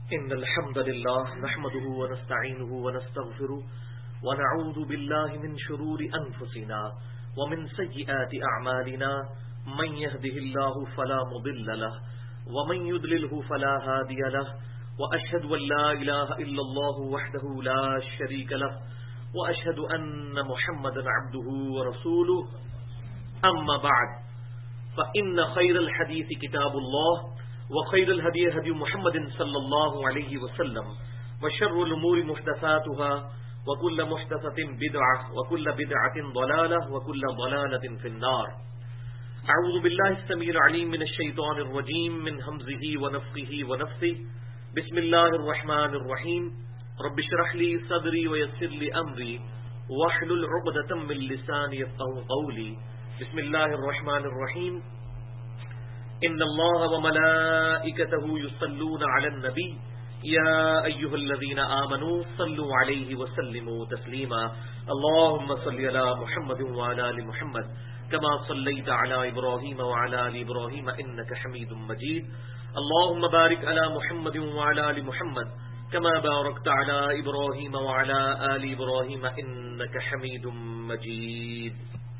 إن الحمد لله نحمده ونستعينه ونستغفره ونعوذ بالله من شرور أنفسنا ومن سيئات أعمالنا من يهده الله فلا مضل له ومن يضلله فلا هادي له وأشهد أن لا إله إلا الله وحده لا شريك له وأشهد أن محمدا عبده ورسوله أما بعد فإن خير الحديث كتاب الله وخير الهدي هدي محمد صلى الله عليه وسلم وشر الأمور محدثاتها وكل محدثة بدعة وكل بدعة ضلالة وكل ضلالة في النار. أعوذ بالله السميع العليم من الشيطان الرجيم من همزه ونفخه ونفثه. بسم الله الرحمن الرحيم. رب اشرح لي صدري ويسر لي أمري واحلل عقدة من لساني يفقهوا قولي. بسم الله الرحمن الرحيم. إن الله وملائكته يصلون على النبي يا أيها الذين آمنوا صلوا عليه وسلموا تسليما. اللهم صل على محمد وعلى آل محمد كما صليت على إبراهيم وعلى آل إبراهيم إنك حميد مجيد. اللهم بارك على محمد وعلى آل محمد كما باركت على إبراهيم وعلى آل إبراهيم إنك حميد مجيد.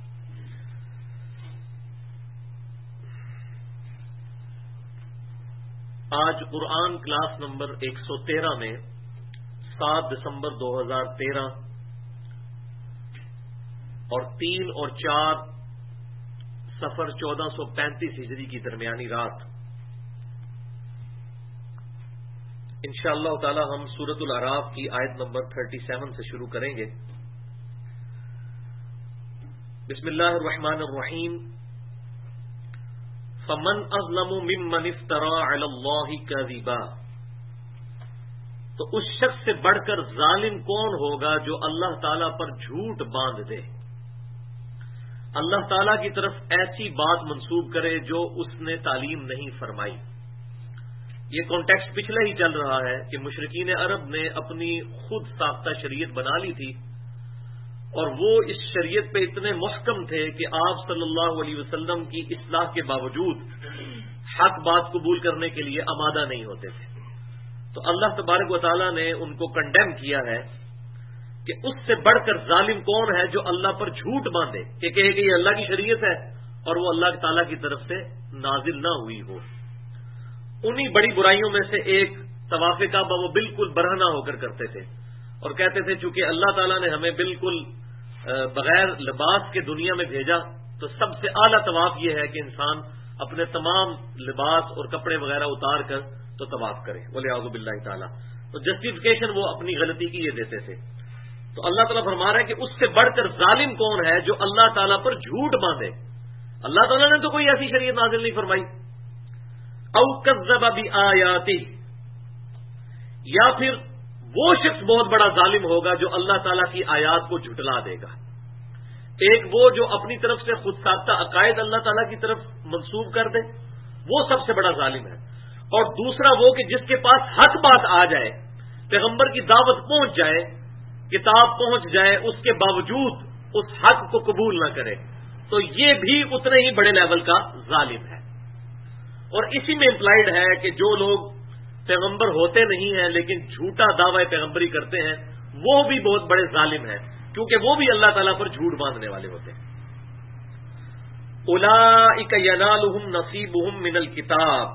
آج قرآن کلاس نمبر 113 میں 7 دسمبر 2013 اور 3 اور 4 صفر 1435 ہجری کی درمیانی رات انشاءاللہ تعالی ہم سورۃ الاعراف کی آیت نمبر 37 سے شروع کریں گے. بسم اللہ الرحمن الرحیم. فمن اظلم ممن افترى على الله كذبا. تو اس شخص سے بڑھ کر ظالم کون ہوگا جو اللہ تعالیٰ پر جھوٹ باندھ دے، اللہ تعالیٰ کی طرف ایسی بات منسوب کرے جو اس نے تعلیم نہیں فرمائی. یہ کانٹیکسٹ پچھلے ہی چل رہا ہے کہ مشرکین عرب نے اپنی خود ساختہ شریعت بنا لی تھی اور وہ اس شریعت پہ اتنے محکم تھے کہ آپ صلی اللہ علیہ وسلم کی اصلاح کے باوجود حق بات قبول کرنے کے لیے آمادہ نہیں ہوتے تھے. تو اللہ تبارک و تعالیٰ نے ان کو کنڈیم کیا ہے کہ اس سے بڑھ کر ظالم کون ہے جو اللہ پر جھوٹ باندھے کہ کہے کہ یہ اللہ کی شریعت ہے اور وہ اللہ تعالیٰ کی طرف سے نازل نہ ہوئی ہو. انہی بڑی برائیوں میں سے ایک طواف کعبہ وہ بالکل برہنہ ہو کر کرتے تھے اور کہتے تھے چونکہ اللہ تعالیٰ نے ہمیں بالکل بغیر لباس کے دنیا میں بھیجا تو سب سے اعلیٰ طواف یہ ہے کہ انسان اپنے تمام لباس اور کپڑے وغیرہ اتار کر تو طواف کرے ولیعوذ باللہ تعالیٰ. تو جسٹیفیکیشن وہ اپنی غلطی کی یہ دیتے تھے. تو اللہ تعالیٰ فرما رہا ہے کہ اس سے بڑھ کر ظالم کون ہے جو اللہ تعالیٰ پر جھوٹ باندھے. اللہ تعالیٰ نے تو کوئی ایسی شریعت نازل نہیں فرمائی. او کذب بآیاتہ، یا پھر وہ شخص بہت بڑا ظالم ہوگا جو اللہ تعالیٰ کی آیات کو جھٹلا دے گا. ایک وہ جو اپنی طرف سے خود ساختہ عقائد اللہ تعالیٰ کی طرف منسوب کر دے، وہ سب سے بڑا ظالم ہے. اور دوسرا وہ کہ جس کے پاس حق بات آ جائے، پیغمبر کی دعوت پہنچ جائے، کتاب پہنچ جائے، اس کے باوجود اس حق کو قبول نہ کرے، تو یہ بھی اتنے ہی بڑے لیول کا ظالم ہے. اور اسی میں امپلائڈ ہے کہ جو لوگ پیغمبر ہوتے نہیں ہیں لیکن جھوٹا دعوی پیغمبری کرتے ہیں وہ بھی بہت بڑے ظالم ہیں، کیونکہ وہ بھی اللہ تعالیٰ پر جھوٹ باندھنے والے ہوتے ہیں. اولئک ینالہم نصیبہم من الکتاب.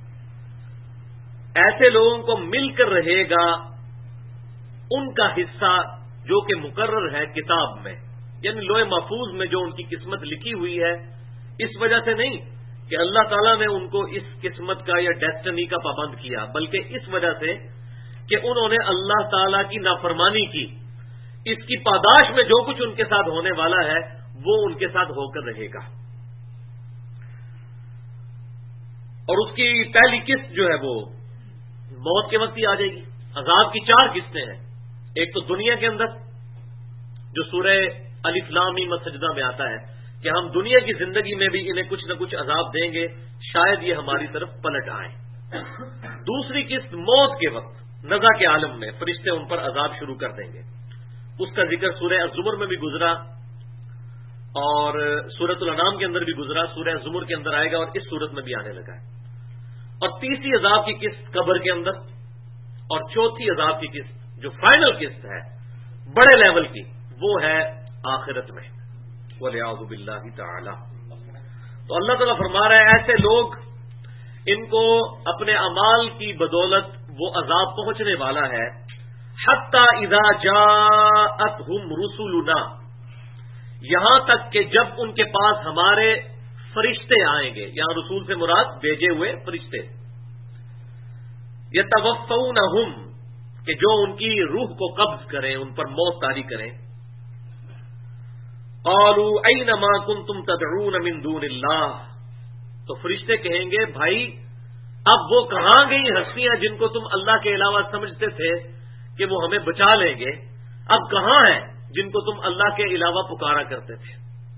ایسے لوگوں کو مل کر رہے گا ان کا حصہ جو کہ مقرر ہے کتاب میں، یعنی لوح محفوظ میں جو ان کی قسمت لکھی ہوئی ہے. اس وجہ سے نہیں کہ اللہ تعالیٰ نے ان کو اس قسمت کا یا ڈیسٹنی کا پابند کیا، بلکہ اس وجہ سے کہ انہوں نے اللہ تعالیٰ کی نافرمانی کی. اس کی پاداش میں جو کچھ ان کے ساتھ ہونے والا ہے وہ ان کے ساتھ ہو کر رہے گا. اور اس کی پہلی قسط جو ہے وہ موت کے وقت ہی آ جائے گی. عذاب کی 4 قسطیں ہیں. ایک تو دنیا کے اندر جو سورہ الف لام میم سجدہ میں آتا ہے کہ ہم دنیا کی زندگی میں بھی انہیں کچھ نہ کچھ عذاب دیں گے، شاید یہ ہماری طرف پلٹ آئیں. دوسری قسط موت کے وقت نزع کے عالم میں فرشتے ان پر عذاب شروع کر دیں گے. اس کا ذکر سورہ الزمر میں بھی گزرا اور سورۃ الانعام کے اندر بھی گزرا، سورہ زمر کے اندر آئے گا اور اس سورت میں بھی آنے لگا ہے. اور تیسری عذاب کی قسط قبر کے اندر اور چوتھی عذاب کی قسط جو فائنل قسط ہے بڑے لیول کی، وہ ہے آخرت میں، والعیاذ باللہ تعالی۔ تو اللہ تعالیٰ فرما رہا ہے ایسے لوگ، ان کو اپنے اعمال کی بدولت وہ عذاب پہنچنے والا ہے، حتی اذا جاءتہم رسلنا، یہاں تک کہ جب ان کے پاس ہمارے فرشتے آئیں گے، یہاں رسول سے مراد بھیجے ہوئے فرشتے، یتوفونہم، کہ جو ان کی روح کو قبض کریں، ان پر موت طاری کریں، قالوا این ما کنتم تدعون من دون اللہ، تو فرشتے کہیں گے بھائی اب وہ کہاں گئی ہستیاں جن کو تم اللہ کے علاوہ سمجھتے تھے کہ وہ ہمیں بچا لیں گے، اب کہاں ہیں جن کو تم اللہ کے علاوہ پکارا کرتے تھے؟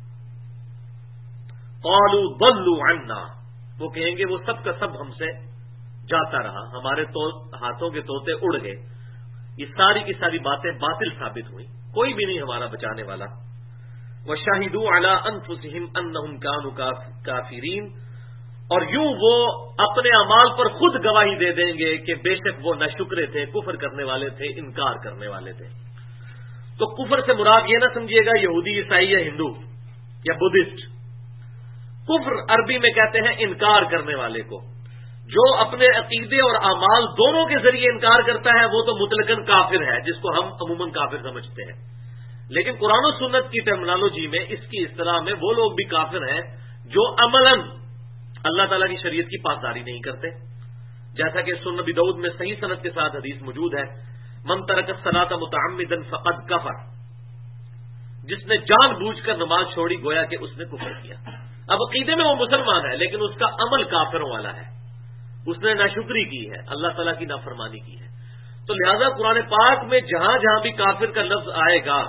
قالوا ضلوا عنا، وہ کہیں گے وہ سب کا سب ہم سے جاتا رہا، ہمارے ہاتھوں کے طوطے اڑ گئے، یہ ساری کی ساری باتیں باطل ثابت ہوئی، کوئی بھی نہیں ہمارا بچانے والا۔ وَشَهِدُوا عَلَىٰ أَنفُسِهِمْ أَنَّهُمْ كَانُوا كَافِرِينَ، اور یوں وہ اپنے اعمال پر خود گواہی دے دیں گے کہ بے شک وہ ناشکرے تھے، کفر کرنے والے تھے، انکار کرنے والے تھے۔ تو کفر سے مراد یہ نہ سمجھیے گا یہودی عیسائی یا ہندو یا بدھسٹ، کفر عربی میں کہتے ہیں انکار کرنے والے کو، جو اپنے عقیدے اور اعمال دونوں کے ذریعے انکار کرتا ہے وہ تو مطلقاً کافر ہے، جس کو ہم عموماً کافر سمجھتے ہیں۔ لیکن قرآن و سنت کی ٹرمنالوجی میں، اس کی اصطلاح میں، وہ لوگ بھی کافر ہیں جو عملاً اللہ تعالیٰ کی شریعت کی پاسداری نہیں کرتے، جیسا کہ سنن ابی داؤد میں صحیح سند کے ساتھ حدیث موجود ہے، من ترک الصلاۃ متعمدا فقد کفر، جس نے جان بوجھ کر نماز چھوڑی گویا کہ اس نے کفر کیا۔ اب عقیدے میں وہ مسلمان ہے لیکن اس کا عمل کافروں والا ہے، اس نے ناشکری کی ہے، اللہ تعالیٰ کی نافرمانی کی ہے۔ تو لہذا قرآن پاک میں جہاں جہاں بھی کافر کا لفظ آئے گا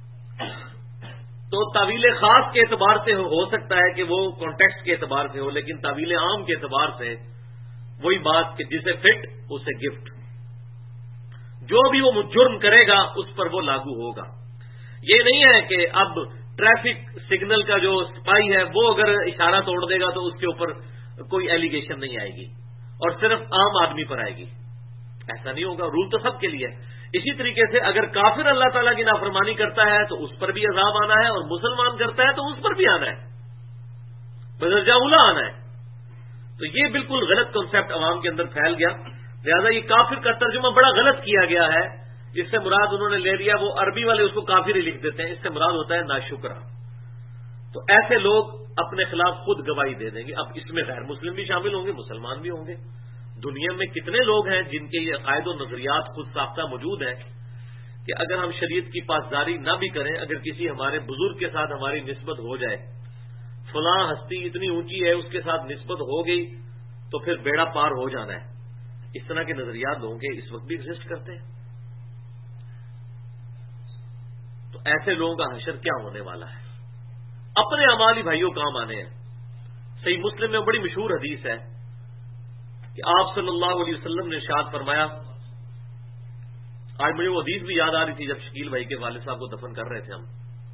تو تعویل خاص کے اعتبار سے ہو سکتا ہے کہ وہ کانٹیکسٹ کے اعتبار سے ہو، لیکن تعویل عام کے اعتبار سے وہی بات کہ جسے فٹ اسے گفٹ، جو بھی وہ جرم کرے گا اس پر وہ لاگو ہوگا۔ یہ نہیں ہے کہ اب ٹریفک سگنل کا جو سپاہی ہے وہ اگر اشارہ توڑ دے گا تو اس کے اوپر کوئی ایلیگیشن نہیں آئے گی اور صرف عام آدمی پر آئے گی، ایسا نہیں ہوگا، رول تو سب کے لیے ہے۔ اسی طریقے سے اگر کافر اللہ تعالیٰ کی نافرمانی کرتا ہے تو اس پر بھی عذاب آنا ہے، اور مسلمان کرتا ہے تو اس پر بھی آنا ہے، بدرجہ اولا آنا ہے۔ تو یہ بالکل غلط کنسپٹ عوام کے اندر پھیل گیا، لہذا یہ کافر کا ترجمہ بڑا غلط کیا گیا ہے۔ اس سے مراد انہوں نے لے لیا، وہ عربی والے اس کو کافر ہی لکھ دیتے ہیں، اس سے مراد ہوتا ہے ناشکرا۔ تو ایسے لوگ اپنے خلاف خود گواہی دے دیں گے۔ اب اس میں غیر مسلم بھی شامل ہوں گے، مسلمان بھی ہوں گے۔ دنیا میں کتنے لوگ ہیں جن کے یہ عقائد و نظریات خود ساختہ موجود ہیں کہ اگر ہم شریعت کی پاسداری نہ بھی کریں، اگر کسی ہمارے بزرگ کے ساتھ ہماری نسبت ہو جائے، فلاں ہستی اتنی اونچی ہے اس کے ساتھ نسبت ہو گئی تو پھر بیڑا پار ہو جانا ہے، اس طرح کے نظریات لوگوں کے اس وقت بھی ایگزسٹ کرتے ہیں۔ تو ایسے لوگوں کا حشر کیا ہونے والا ہے؟ اپنے اعمال ہی بھائیوں کام آنے ہیں۔ صحیح مسلم میں بڑی مشہور حدیث ہے کہ آپ صلی اللہ علیہ وسلم نے ارشاد فرمایا، آج مجھے وہ حدیث بھی یاد آ رہی تھی جب شکیل بھائی کے والد صاحب کو دفن کر رہے تھے ہم،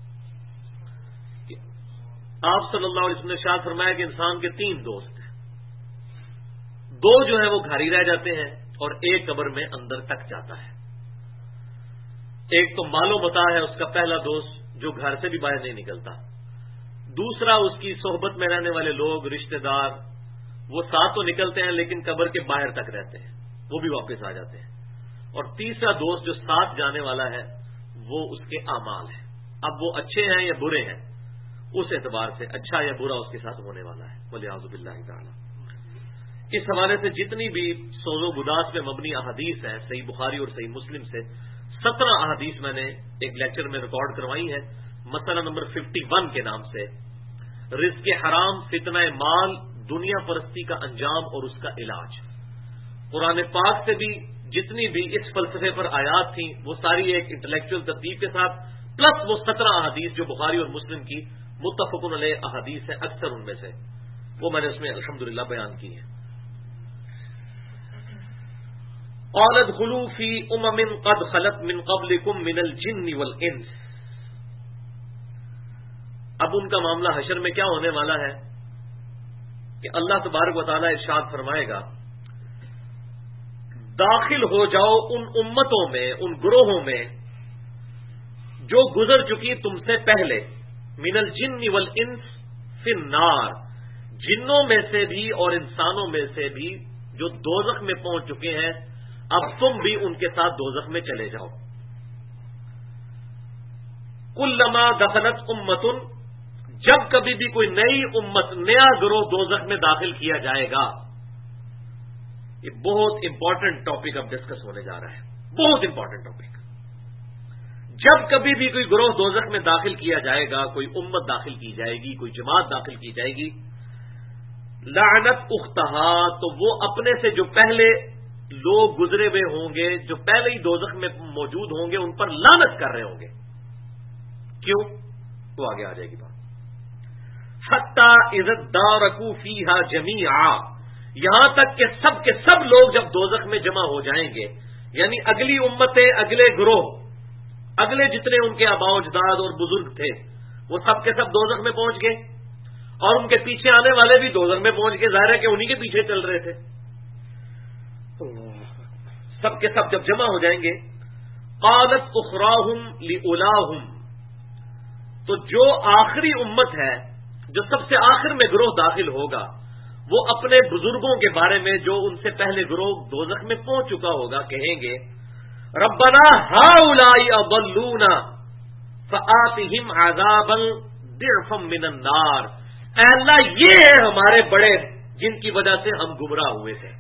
کہ آپ صلی اللہ علیہ وسلم نے ارشاد فرمایا کہ انسان کے 3 دوست ہیں، 2 جو ہیں وہ گھر ہی رہ جاتے ہیں اور ایک قبر میں اندر تک جاتا ہے۔ ایک تو مال و متاع ہے اس کا پہلا دوست جو گھر سے بھی باہر نہیں نکلتا، دوسرا اس کی صحبت میں رہنے والے لوگ، رشتہ دار، وہ ساتھ تو نکلتے ہیں لیکن قبر کے باہر تک رہتے ہیں، وہ بھی واپس آ جاتے ہیں، اور تیسرا دوست جو ساتھ جانے والا ہے وہ اس کے اعمال ہے۔ اب وہ اچھے ہیں یا برے ہیں، اس اعتبار سے اچھا یا برا اس کے ساتھ ہونے والا ہے، والعیاذ باللہ تعالی۔ اس حوالے سے جتنی بھی سوز و بدعت میں مبنی احادیث ہیں، صحیح بخاری اور صحیح مسلم سے 17 احادیث میں نے ایک لیکچر میں ریکارڈ کروائی ہے، مسئلہ نمبر 51 کے نام سے، رزق حرام، فتنہ مال، دنیا پرستی کا انجام اور اس کا علاج۔ قرآن پاک سے بھی جتنی بھی اس فلسفے پر آیات تھیں وہ ساری ایک انٹلیکچوئل ترتیب کے ساتھ، پلس وہ 17 احادیث جو بخاری اور مسلم کی متفق علیہ احادیث ہیں، اکثر ان میں سے وہ میں نے اس میں الحمدللہ بیان کی ہے۔ قال ادخلوا في قد خلت من قبلكم من الجن والانس، اب ان کا معاملہ حشر میں کیا ہونے والا ہے کہ اللہ تبارک و تعالیٰ ارشاد فرمائے گا، داخل ہو جاؤ ان امتوں میں، ان گروہوں میں جو گزر چکی تم سے پہلے، من الجن والانس فی النار، جنوں میں سے بھی اور انسانوں میں سے بھی جو دوزخ میں پہنچ چکے ہیں، اب تم بھی ان کے ساتھ دوزخ میں چلے جاؤ۔ کلما دخلت امت، جب کبھی بھی کوئی نئی امت، نیا گروہ دوزخ میں داخل کیا جائے گا، یہ بہت امپورٹنٹ ٹاپک اب ڈسکس ہونے جا رہا ہے، بہت امپورٹنٹ ٹاپک۔ جب کبھی بھی کوئی گروہ دوزخ میں داخل کیا جائے گا، کوئی امت داخل کی جائے گی، کوئی جماعت داخل کی جائے گی، لعنت اختہا، تو وہ اپنے سے جو پہلے لوگ گزرے ہوئے ہوں گے، جو پہلے ہی دوزخ میں موجود ہوں گے، ان پر لعنت کر رہے ہوں گے۔ کیوں؟ وہ آگے آ جائے گی بات۔ حتی اذا ادارکوا فیہا جمیعا، یہاں تک کہ سب کے سب لوگ جب دوزخ میں جمع ہو جائیں گے، یعنی اگلی امتیں، اگلے گروہ، اگلے جتنے ان کے آباء و اجداد اور بزرگ تھے، وہ سب کے سب دوزخ میں پہنچ گئے، اور ان کے پیچھے آنے والے بھی دوزخ میں پہنچ گئے، ظاہر ہے کہ انہی کے پیچھے چل رہے تھے۔ سب کے سب جب جمع ہو جائیں گے، قالت اخراہم لأولاہم، تو جو آخری امت ہے، جو سب سے آخر میں گروہ داخل ہوگا، وہ اپنے بزرگوں کے بارے میں جو ان سے پہلے گروہ دوزخ میں پہنچ چکا ہوگا، کہیں گے ربنا ہؤلاء اضلونا فآتهم عذابا ضعفا من النار، اے اللہ یہ ہیں ہمارے بڑے جن کی وجہ سے ہم گمراہ ہوئے تھے،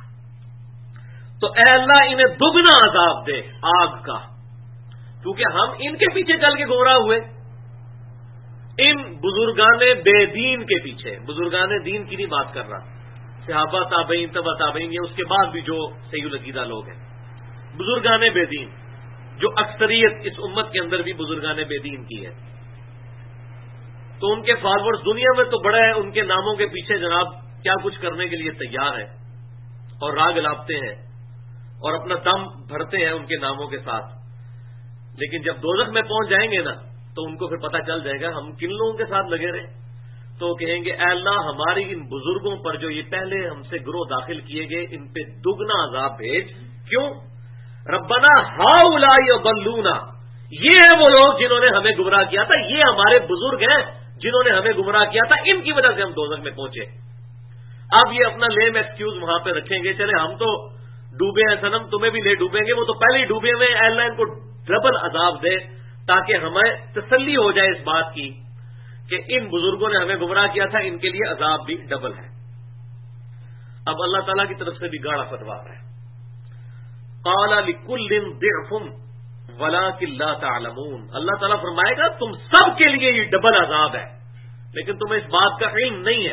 تو اے اللہ انہیں دگنا عذاب دے آگ کا، کیونکہ ہم ان کے پیچھے چل کے گمراہ ہوئے، ان بزرگان بے دین کے پیچھے۔ بزرگان دین کی نہیں بات کر رہا، صحابہ تابعین تبع تابعین، یا اس کے بعد بھی جو صحیح العقیدہ لوگ ہیں، بزرگان بے دین، جو اکثریت اس امت کے اندر بھی بزرگان بے دین کی ہے، تو ان کے فالوورز دنیا میں تو بڑا ہے، ان کے ناموں کے پیچھے جناب کیا کچھ کرنے کے لیے تیار ہے، اور راگ لاپتے ہیں اور اپنا دم بھرتے ہیں ان کے ناموں کے ساتھ، لیکن جب دوزخ میں پہنچ جائیں گے نا، تو ان کو پھر پتہ چل جائے گا ہم کن لوگوں کے ساتھ لگے رہے، تو کہیں گے اے اللہ ہماری ان بزرگوں پر جو یہ پہلے ہم سے گروہ داخل کیے گئے، ان پہ دگنا عذاب بھیج۔ کیوں؟ ربنا ہؤلاء اضلونا، یہ ہیں وہ لوگ جنہوں نے ہمیں گمراہ کیا تھا، یہ ہمارے بزرگ ہیں جنہوں نے ہمیں گمراہ کیا تھا، ان کی وجہ سے ہم دوزخ میں پہنچے۔ اب یہ اپنا لیم ایکسکیوز وہاں پہ رکھیں گے، چلے ہم تو ڈوبے ہیں صنم، تمہیں بھی لے ڈوبیں گے، وہ تو پہلے ہی ڈوبے ہوئے، اے اللہ ان کو ڈبل عذاب دے، تاکہ ہمیں تسلی ہو جائے اس بات کی کہ ان بزرگوں نے ہمیں گمراہ کیا تھا، ان کے لیے عذاب بھی ڈبل ہے۔ اب اللہ تعالیٰ کی طرف سے بھی گاڑا فتویٰ ہے، قال لکل ضعف ولکن لا تعلمون، اللہ تعالیٰ فرمائے گا تم سب کے لیے یہ ڈبل عذاب ہے، لیکن تمہیں اس بات کا علم نہیں ہے۔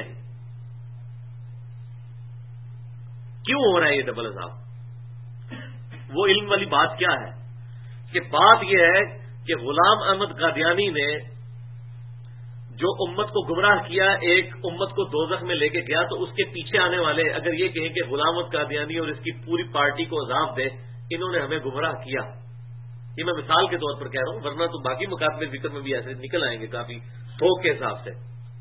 کیوں ہو رہا ہے یہ ڈبل عذاب؟ وہ علم والی بات کیا ہے کہ بات یہ ہے کہ غلام احمد قادیانی نے جو امت کو گمراہ کیا، ایک امت کو دوزخ میں لے کے گیا، تو اس کے پیچھے آنے والے اگر یہ کہیں کہ غلام احمد قادیانی اور اس کی پوری پارٹی کو عذاب دے، انہوں نے ہمیں گمراہ کیا، یہ میں مثال کے طور پر کہہ رہا ہوں، ورنہ تو باقی مکاتبے ذکر میں بھی ایسے نکل آئیں گے کافی تھوک کے حساب سے،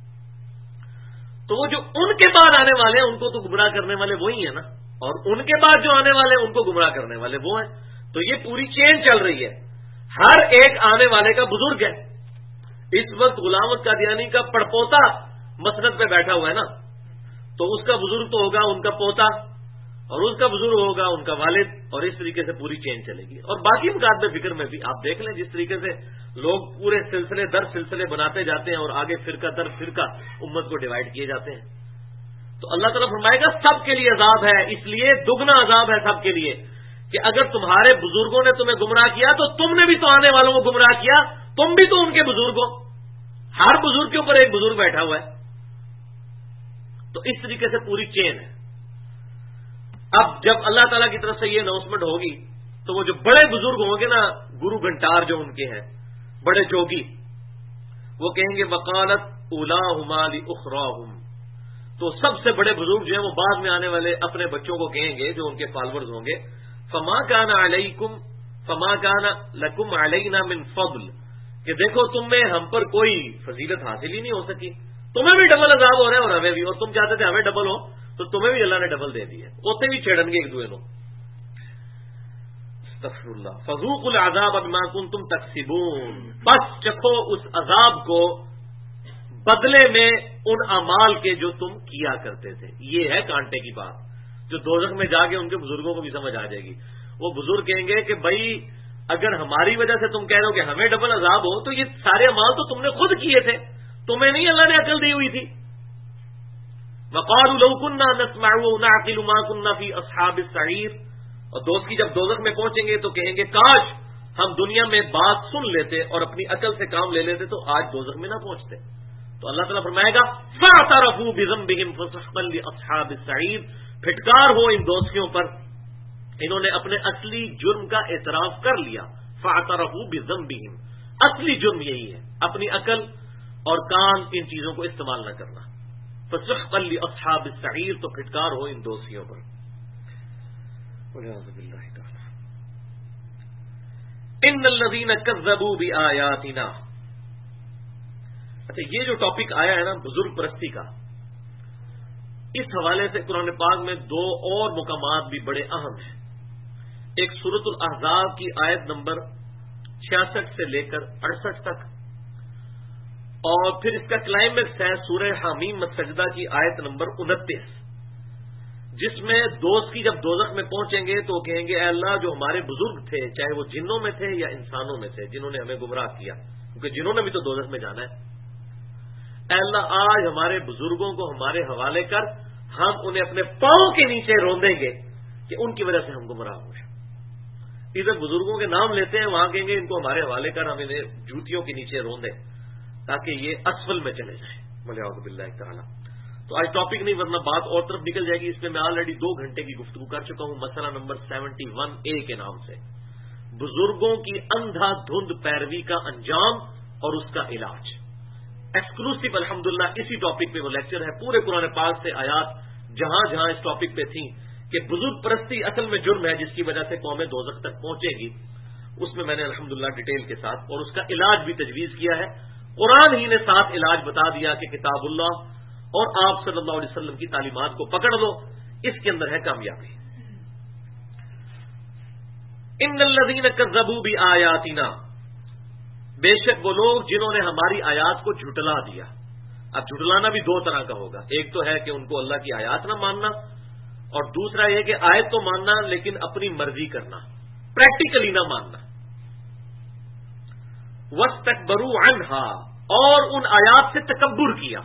تو وہ جو ان کے بعد آنے والے ہیں ان کو تو گمراہ کرنے والے وہی ہیں نا، اور ان کے بعد جو آنے والے ہیں ان کو گمراہ کرنے والے وہ ہیں، تو یہ پوری چین چل رہی ہے، ہر ایک آنے والے کا بزرگ ہے۔ اس وقت غلام احمد قادیانی کا پڑپوتا مسند پہ بیٹھا ہوا ہے نا، تو اس کا بزرگ تو ہوگا ان کا پوتا، اور اس کا بزرگ ہوگا ان کا والد، اور اس طریقے سے پوری چین چلے گی۔ اور باقی مکاتبے فکر میں بھی آپ دیکھ لیں، جس طریقے سے لوگ پورے سلسلے در سلسلے بناتے جاتے ہیں اور آگے فرقہ در فرقہ امت کو ڈیوائڈ کیے جاتے ہیں، تو اللہ تعالیٰ فرمائے گا سب کے لیے عذاب ہے، اس لیے دگنا عذاب ہے سب کے لیے، کہ اگر تمہارے بزرگوں نے تمہیں گمراہ کیا تو تم نے بھی تو آنے والوں کو گمراہ کیا، تم بھی تو ان کے بزرگ ہو، ہر بزرگ کے اوپر ایک بزرگ بیٹھا ہوا ہے، تو اس طریقے سے پوری چین ہے۔ اب جب اللہ تعالیٰ کی طرف سے یہ اناؤنسمنٹ ہوگی تو وہ جو بڑے بزرگ ہوں گے نا، گرو گھنٹار جو ان کے ہیں، بڑے جوگی، وہ کہیں گے وقالت اولاہما لاخراہم، تو سب سے بڑے بزرگ جو ہیں وہ بعد میں آنے والے اپنے بچوں کو کہیں گے جو ان کے فالوورز ہوں گے، فما کان لکم علینا من فضل، کہ دیکھو تم میں ہم پر کوئی فضیلت حاصل ہی نہیں ہو سکی، تمہیں بھی ڈبل عذاب ہو رہا ہے اور ہمیں بھی، اور تم چاہتے تھے ہمیں ڈبل ہو تو تمہیں بھی اللہ نے ڈبل دے دی ہے، اتنے بھی چھیڑن گے ایک دوسرے کو۔ استغفر اللہ فذوقوا العذاب بما کنتم تکسبون، بس چکھو اس عذاب کو بدلے میں ان اعمال کے جو تم کیا کرتے تھے. یہ ہے کانٹے کی بات جو دوزخ میں جا کے ان کے بزرگوں کو بھی سمجھ آ جائے گی. وہ بزرگ کہیں گے کہ بھائی اگر ہماری وجہ سے تم کہہ رہے ہو کہ ہمیں ڈبل عذاب ہو تو یہ سارے اعمال تو تم نے خود کیے تھے، تمہیں نہیں اللہ نے عقل دی ہوئی تھی. وقالوا لو كنا نسمع ونعقل ما كنا في اصحاب السعير، اور دوست کی جب دوزخ میں پہنچیں گے تو کہیں گے کاش ہم دنیا میں بات سن لیتے اور اپنی عقل سے کام لے لیتے تو آج دوزخ میں نہ پہنچتے. تو اللہ تعالیٰ فرمائے گا فاعترفوا بذنبهم فسحقا لاصحاب السعير، پھٹکار ہو ان دوستیوں پر، انہوں نے اپنے اصلی جرم کا اعتراف کر لیا. فاعترفوا بذنبهم، اصلی جرم یہی ہے اپنی عقل اور کان ان چیزوں کو استعمال نہ کرنا. فسحقا لاصحاب السعير، تو پھٹکار ہو ان دوستیوں پر. ان الذين كذبوا بآياتنا. اچھا یہ جو ٹاپک آیا ہے نا بزرگ پرستی کا، اس حوالے سے قرآن پاک میں دو اور مقامات بھی بڑے اہم ہیں. ایک سورۃ الاحزاب کی آیت نمبر 66 سے لے کر 68 تک، اور پھر اس کا کلائمیکس ہے سورہ حامیم السجدہ کی آیت نمبر 29، جس میں دوست کی جب دوزخ میں پہنچیں گے تو کہیں گے اے اللہ جو ہمارے بزرگ تھے چاہے وہ جنوں میں تھے یا انسانوں میں تھے جنہوں نے ہمیں گمراہ کیا، کیونکہ جنہوں نے بھی تو دوزخ میں جانا ہے، اے اللہ آج ہمارے بزرگوں کو ہمارے حوالے کر، ہم انہیں اپنے پاؤں کے نیچے روندیں گے کہ ان کی وجہ سے ہم گمراہ ہوئے. ادھر بزرگوں کے نام لیتے ہیں، وہاں کہیں گے ان کو ہمارے حوالے کر ہم انہیں جوتیوں کے نیچے روندیں تاکہ یہ اسفل میں چلے جائیں. وَلِعَوْذُ بِاللَّهِ تَعَالَى. تو آج ٹاپک نہیں ورنہ بات اور طرف نکل جائے گی. اس میں میں آلریڈی 2 گھنٹے کی گفتگو کر چکا ہوں. مسئلہ نمبر 71A کے نام سے بزرگوں کی اندھا دھند پیروی کا انجام اور اس کا علاج. ایکسکلوسیو الحمدللہ اسی ٹاپک پہ وہ لیکچر ہے. پورے قرآن پاک سے آیات جہاں جہاں اس ٹاپک پہ تھیں کہ بزرگ پرستی اصل میں جرم ہے جس کی وجہ سے قومیں دوزخ تک پہنچے گی، اس میں میں نے الحمدللہ ڈیٹیل کے ساتھ اور اس کا علاج بھی تجویز کیا ہے. قرآن ہی نے ساتھ علاج بتا دیا کہ کتاب اللہ اور آپ صلی اللہ علیہ وسلم کی تعلیمات کو پکڑ لو، اس کے اندر ہے کامیابی. ان الذین کذبوا بآیاتنا، بے شک وہ لوگ جنہوں نے ہماری آیات کو جھٹلا دیا. اب جھٹلانا بھی 2 طرح کا ہوگا. ایک تو ہے کہ ان کو اللہ کی آیات نہ ماننا، اور دوسرا یہ کہ آیت تو ماننا لیکن اپنی مرضی کرنا، پریکٹیکلی نہ ماننا. وَاسْتَكْبَرُوا عَنْهَا، اور ان آیات سے تکبر کیا.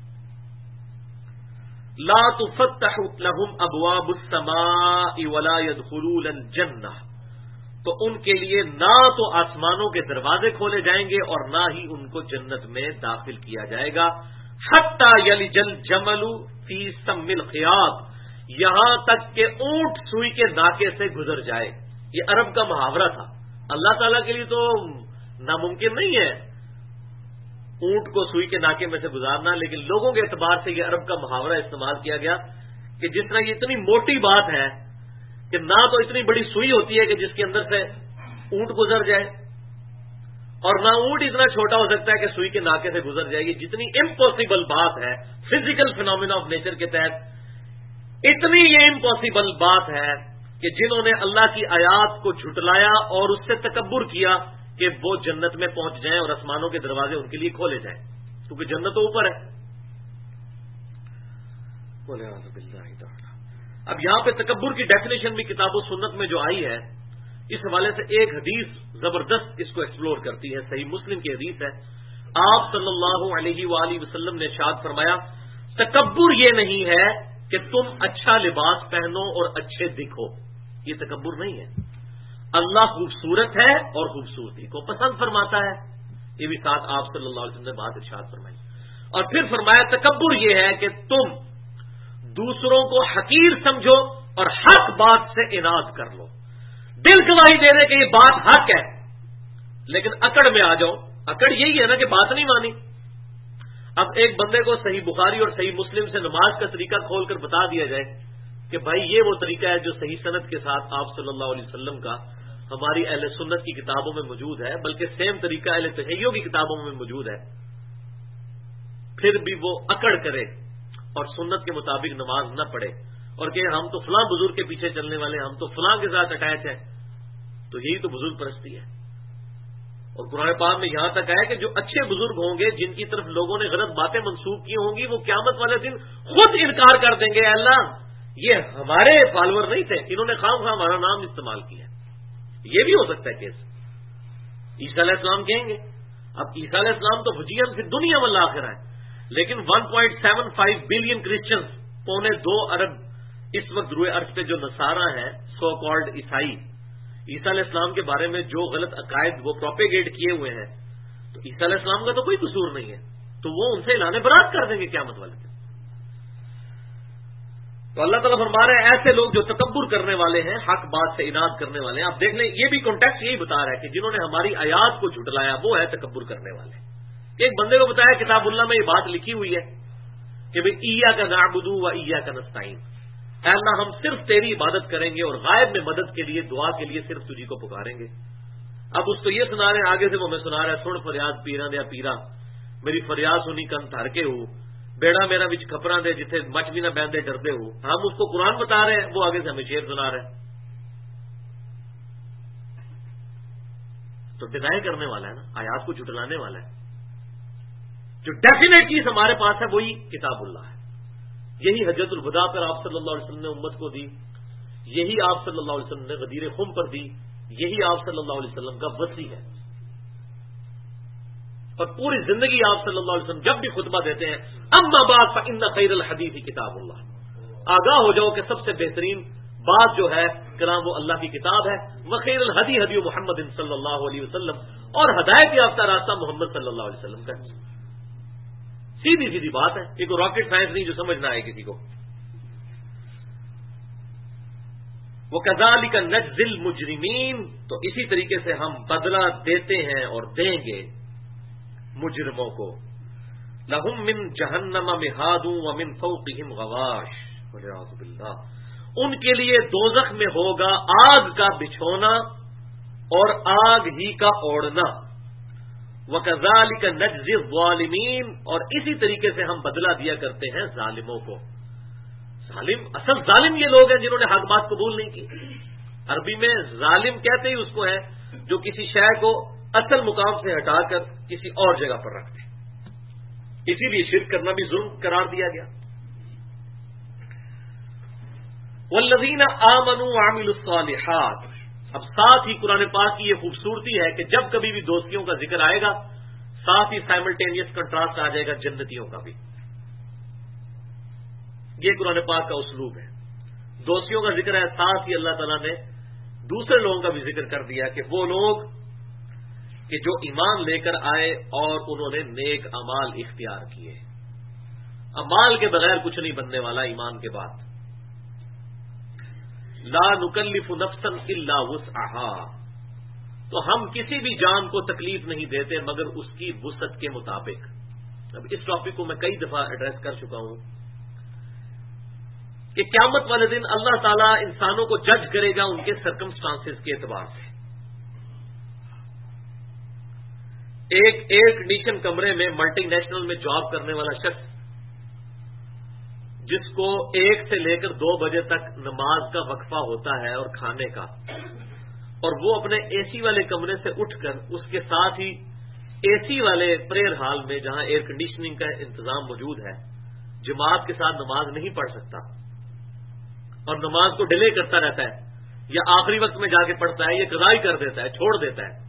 لَا تُفَتَّحُ لَهُمْ أَبْوَابُ السَّمَاءِ وَلَا يَدْخُلُونَ الْجَنَّةَ، تو ان کے لیے نہ تو آسمانوں کے دروازے کھولے جائیں گے اور نہ ہی ان کو جنت میں داخل کیا جائے گا. حَتَّى يَلِجَ الْجَمَلُ فِي سَمِّ الْخِيَاطِ، یہاں تک کہ اونٹ سوئی کے ناکے سے گزر جائے. یہ عرب کا محاورہ تھا. اللہ تعالیٰ کے لیے تو ناممکن نہیں ہے اونٹ کو سوئی کے ناکے میں سے گزارنا، لیکن لوگوں کے اعتبار سے یہ عرب کا محاورہ استعمال کیا گیا کہ جس طرح یہ اتنی موٹی بات ہے کہ نہ تو اتنی بڑی سوئی ہوتی ہے کہ جس کے اندر سے اونٹ گزر جائے، اور نہ اونٹ اتنا چھوٹا ہو سکتا ہے کہ سوئی کے ناکے سے گزر جائے گی. جتنی امپاسبل بات ہے فزیکل فینومینا آف نیچر کے تحت، اتنی یہ امپاسبل بات ہے کہ جنہوں نے اللہ کی آیات کو جھٹلایا اور اس سے تکبر کیا کہ وہ جنت میں پہنچ جائیں اور آسمانوں کے دروازے ان کے لیے کھولے جائیں، کیونکہ جنت تو اوپر ہے. اب یہاں پہ تکبر کی ڈیفینیشن بھی کتاب و سنت میں جو آئی ہے، اس حوالے سے ایک حدیث زبردست اس کو ایکسپلور کرتی ہے. صحیح مسلم کی حدیث ہے. آپ صلی اللہ علیہ وآلہ وسلم نے ارشاد فرمایا تکبر یہ نہیں ہے کہ تم اچھا لباس پہنو اور اچھے دکھو، یہ تکبر نہیں ہے. اللہ خوبصورت ہے اور خوبصورتی کو پسند فرماتا ہے. یہ بھی ساتھ آپ صلی اللہ علیہ وسلم نے بات ارشاد فرمائی. اور پھر فرمایا تکبر یہ ہے کہ تم دوسروں کو حقیر سمجھو اور حق بات سے اناد کر لو. دل گواہی دے دے کہ یہ بات حق ہے، لیکن اکڑ میں آ جاؤ. اکڑ یہی ہے نا کہ بات نہیں مانی. اب ایک بندے کو صحیح بخاری اور صحیح مسلم سے نماز کا طریقہ کھول کر بتا دیا جائے کہ بھائی یہ وہ طریقہ ہے جو صحیح سند کے ساتھ آپ صلی اللہ علیہ وسلم کا ہماری اہل سنت کی کتابوں میں موجود ہے، بلکہ سیم طریقہ اہل تشیعوں کی کتابوں میں موجود ہے، پھر بھی وہ اکڑ کرے اور سنت کے مطابق نماز نہ پڑھے اور کہ ہم تو فلاں بزرگ کے پیچھے چلنے والے، ہم تو فلاں کے ساتھ اٹیچ ہیں، تو یہی تو بزرگ پرستی ہے. اور قرآن پاک میں یہاں تک ہے کہ جو اچھے بزرگ ہوں گے جن کی طرف لوگوں نے غلط باتیں منسوخ کی ہوں گی وہ قیامت والے دن خود انکار کر دیں گے, اللہ یہ ہمارے فالوور نہیں تھے, انہوں نے خام خواہ ہمارا نام استعمال کیا. یہ بھی ہو سکتا ہے کیس. عیسیٰ علیہ السلام کہیں گے, اب عیسیٰ علیہ السلام تو حجیت پھر دنیا والآخرہ ہے, لیکن 1.75 بلین کرسچنز, 2.25 ارب اس وقت روئے ارض پہ جو نصارہ ہیں, سو کالڈ عیسائی, عیسیٰ علیہ السلام کے بارے میں جو غلط عقائد وہ پروپیگیٹ کیے ہوئے ہیں, تو عیسیٰ علیہ السلام کا تو کوئی قصور نہیں ہے, تو وہ ان سے اعلان برات کر دیں گے قیامت والے دن. تو اللہ تعالیٰ فرما رہے ہیں ایسے لوگ جو تکبر کرنے والے ہیں, حق بات سے اناد کرنے والے ہیں. آپ دیکھ لیں یہ بھی کانٹیکسٹ یہی بتا رہا ہے کہ جنہوں نے ہماری آیات کو جھٹلایا وہ ہے تکبر کرنے والے. ایک بندے کو بتایا کتاب اللہ میں یہ بات لکھی ہوئی ہے کہ بھئی ایاک نعبد و ایاک نستعین, اے اللہ ہم صرف تیری عبادت کریں گے اور غائب میں مدد کے لیے دعا کے لیے صرف تجھی کو پکاریں گے. اب اس کو یہ سنا رہے ہیں, آگے سے وہ ہمیں سنا رہا ہے, سن فریاد پیرا دیا پیرا, میری فریاد سنی کن تھر کے ہو, بیڑا میرا بچ کھپرا دے جتھے مچ بھی نہ بہندے ڈردے ہو. ہم اس کو قرآن بتا رہے ہیں, وہ آگے سے ہمیں شعر سنا رہے ہیں. تو ڈینائی کرنے والا ہے نا, آیات کو جھٹلانے والا ہے. جو ڈیفینیٹ چیز ہمارے پاس ہے وہی کتاب اللہ ہے. یہی حجت الوداع پر آپ صلی اللہ علیہ وسلم نے امت کو دی, یہی آپ صلی اللہ علیہ وسلم نے غدیر خم پر دی, یہی آپ صلی اللہ علیہ وسلم کا وصی ہے. اور پوری زندگی آپ صلی اللہ علیہ وسلم جب بھی خطبہ دیتے ہیں, اما بعد فإن خیر الحدیث کتاب اللہ, آگاہ ہو جاؤ کہ سب سے بہترین بات جو ہے کلام وہ اللہ کی کتاب ہے. وخیر الہدی ہدی محمد صلی اللہ علیہ وسلم, اور ہدایت یافتہ راستہ محمد صلی اللہ علیہ وسلم کا. سیدھی سیدھی بات ہے, یہ کوئی راکٹ سائنس نہیں جو سمجھنا ہے کسی کو. وَكَذَلِكَ نَجْزِي الْمُجْرِمِينَ, تو اسی طریقے سے ہم بدلہ دیتے ہیں اور دیں گے مجرموں کو. لَهُم مِّن جَهَنَّمَ مِهَادٌ وَمِن فَوْقِهِمْ غَوَاشٍ وَالْعِيَاذُ بِاللَّهِ, ان کے لیے دوزخ میں ہوگا آگ کا بچھونا اور آگ ہی کا اوڑھنا. وَكَذَلِكَ نَجْزِي الظَّالِمِينَ, اور اسی طریقے سے ہم بدلہ دیا کرتے ہیں ظالموں کو. ظالم, اصل ظالم یہ لوگ ہیں جنہوں نے حق بات قبول نہیں کی. عربی میں ظالم کہتے ہی اس کو ہے جو کسی شے کو اصل مقام سے ہٹا کر کسی اور جگہ پر رکھتے. اسی لیے شرک کرنا بھی ظلم قرار دیا گیا. والذین آمنوا وعملوا الصالحات, اب ساتھ ہی قرآن پاک کی یہ خوبصورتی ہے کہ جب کبھی بھی دوستیوں کا ذکر آئے گا ساتھ ہی سائملٹینیس کنٹراسٹ آ جائے گا جنتیوں کا بھی. یہ قرآن پاک کا اسلوب ہے. دوستیوں کا ذکر ہے, ساتھ ہی اللہ تعالیٰ نے دوسرے لوگوں کا بھی ذکر کر دیا کہ وہ لوگ کہ جو ایمان لے کر آئے اور انہوں نے نیک اعمال اختیار کیے. اعمال کے بغیر کچھ نہیں بننے والا ایمان کے بعد. لا نکلف نفسا الا وسعها, تو ہم کسی بھی جان کو تکلیف نہیں دیتے مگر اس کی وسعت کے مطابق. اب اس ٹاپک کو میں کئی دفعہ ایڈریس کر چکا ہوں کہ قیامت والے دن اللہ تعالیٰ انسانوں کو جج کرے گا ان کے سرکمسٹانسز کے اعتبار سے. ایک ایئر کنڈیشن کمرے میں ملٹی نیشنل میں جاب کرنے والا شخص جس کو 1 سے لے کر 2 بجے تک نماز کا وقفہ ہوتا ہے اور کھانے کا, اور وہ اپنے اے سی والے کمرے سے اٹھ کر اس کے ساتھ ہی اے سی والے پریئر ہال میں جہاں ایئر کنڈیشننگ کا انتظام موجود ہے جماعت کے ساتھ نماز نہیں پڑھ سکتا اور نماز کو ڈیلے کرتا رہتا ہے, یا آخری وقت میں جا کے پڑھتا ہے, یا قضائی کر دیتا ہے, چھوڑ دیتا ہے,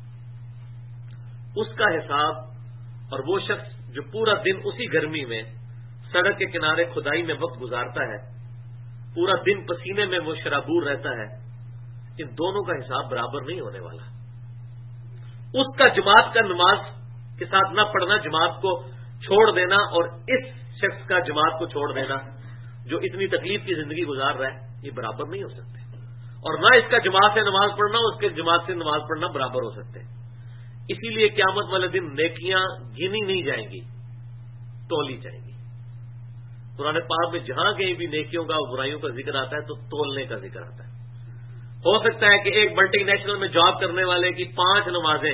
اس کا حساب. اور وہ شخص جو پورا دن اسی گرمی میں سڑک کے کنارے کھدائی میں وقت گزارتا ہے, پورا دن پسینے میں وہ شرابور رہتا ہے, ان دونوں کا حساب برابر نہیں ہونے والا. اس کا جماعت کا نماز کے ساتھ نہ پڑھنا, جماعت کو چھوڑ دینا, اور اس شخص کا جماعت کو چھوڑ دینا جو اتنی تکلیف کی زندگی گزار رہا ہے, یہ برابر نہیں ہو سکتے. اور نہ اس کا جماعت سے نماز پڑھنا اس کے جماعت سے نماز پڑھنا برابر ہو سکتے. اسی لیے قیامت والے دن نیکیاں گنی نہیں جائیں گی, تولی جائیں گی. قرآن پاک میں جہاں کہیں بھی نیکیوں کا اور برائیوں کا ذکر آتا ہے تو تولنے کا ذکر آتا ہے. ہو سکتا ہے کہ ایک ملٹی نیشنل میں جاب کرنے والے کی 5 نمازیں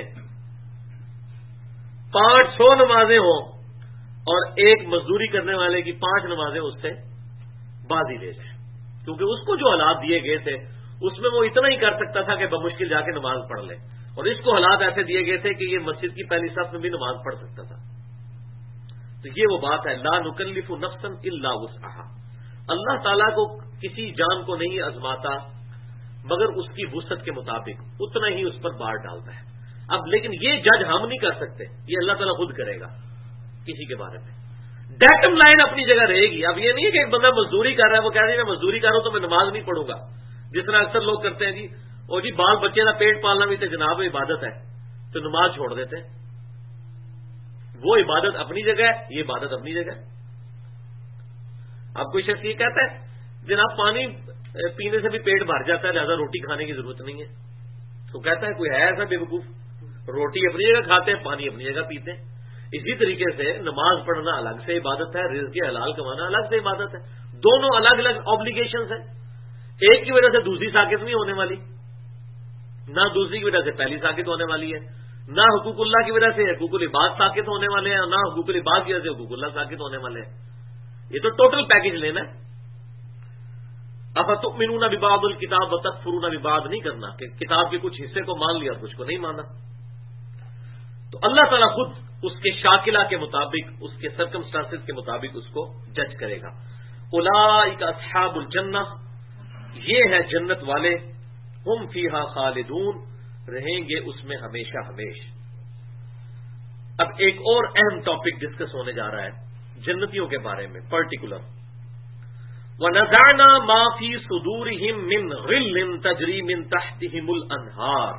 500 نمازیں ہوں اور ایک مزدوری کرنے والے کی 5 نمازیں اس سے بازی لے جائیں, کیونکہ اس کو جو حالات دیے گئے تھے اس میں وہ اتنا ہی کر سکتا تھا کہ بمشکل جا کے نماز پڑھ لے، اور اس کو حالات ایسے دیے گئے تھے کہ یہ مسجد کی پہلی صف میں بھی نماز پڑھ سکتا تھا۔ تو یہ وہ بات ہے، لا نکلف نفسا الا وسعها، اللہ تعالیٰ کو کسی جان کو نہیں آزماتا مگر اس کی وسعت کے مطابق، اتنا ہی اس پر بار ڈالتا ہے۔ اب لیکن یہ جج ہم نہیں کر سکتے، یہ اللہ تعالیٰ خود کرے گا کسی کے بارے میں۔ ڈیٹم لائن اپنی جگہ رہے گی۔ اب یہ نہیں ہے کہ ایک بندہ مزدوری کر رہا ہے، وہ کہہ رہے ہیں میں مزدوری کر رہا ہوں تو میں نماز نہیں پڑھوں گا، جس طرح اکثر لوگ کرتے ہیں جی، اور جی بال بچے کا پیٹ پالنا بھی تو جناب عبادت ہے، تو نماز چھوڑ دیتے ہیں۔ وہ عبادت اپنی جگہ ہے، یہ عبادت اپنی جگہ ہے۔ اب کوئی شخص یہ کہتا ہے جناب پانی پینے سے بھی پیٹ بھر جاتا ہے لہذا روٹی کھانے کی ضرورت نہیں ہے، تو کہتا ہے کوئی ہے ایسا بیوقوف؟ روٹی اپنی جگہ کھاتے ہیں، پانی اپنی جگہ پیتے ہیں۔ اسی طریقے سے نماز پڑھنا الگ سے عبادت ہے، رزق حلال کمانا الگ سے عبادت ہے، دونوں الگ الگ آبلیگیشنز ہیں۔ ایک کی وجہ سے دوسری ساقط نہیں ہونے والی، نہ دوسری کی وجہ سے پہلی ساقط ہونے والی ہے، نہ حقوق اللہ کی وجہ سے حقوق العباد ساقط ہونے والے ہیں، نہ حقوق العباد کی وجہ سے حقوق اللہ ساقط ہونے والے ہیں۔ یہ تو ٹوٹل پیکج لینا ہے۔ افتؤمنون ببعض الکتاب وتکفرون ببعض نہیں کرنا کہ کتاب کے کچھ حصے کو مان لیا اور کچھ کو نہیں مانا۔ تو اللہ تعالیٰ خود اس کے شاکلہ کے مطابق، اس کے سرکمسٹانسز کے مطابق اس کو جج کرے گا۔ اولئک اصحاب الجنہ، یہ ہے جنت والے، ہم فیہا خالدون، رہیں گے اس میں ہمیشہ ہمیش۔ اب ایک اور اہم ٹاپک ڈسکس ہونے جا رہا ہے جنتیوں کے بارے میں پرٹیکولر۔ وَنَزَعْنَا مَا فِي صُدُورِهِم مِّن غِلٍّ تَجْرِي مِن تَحْتِهِمُ الْأَنْهَارُ،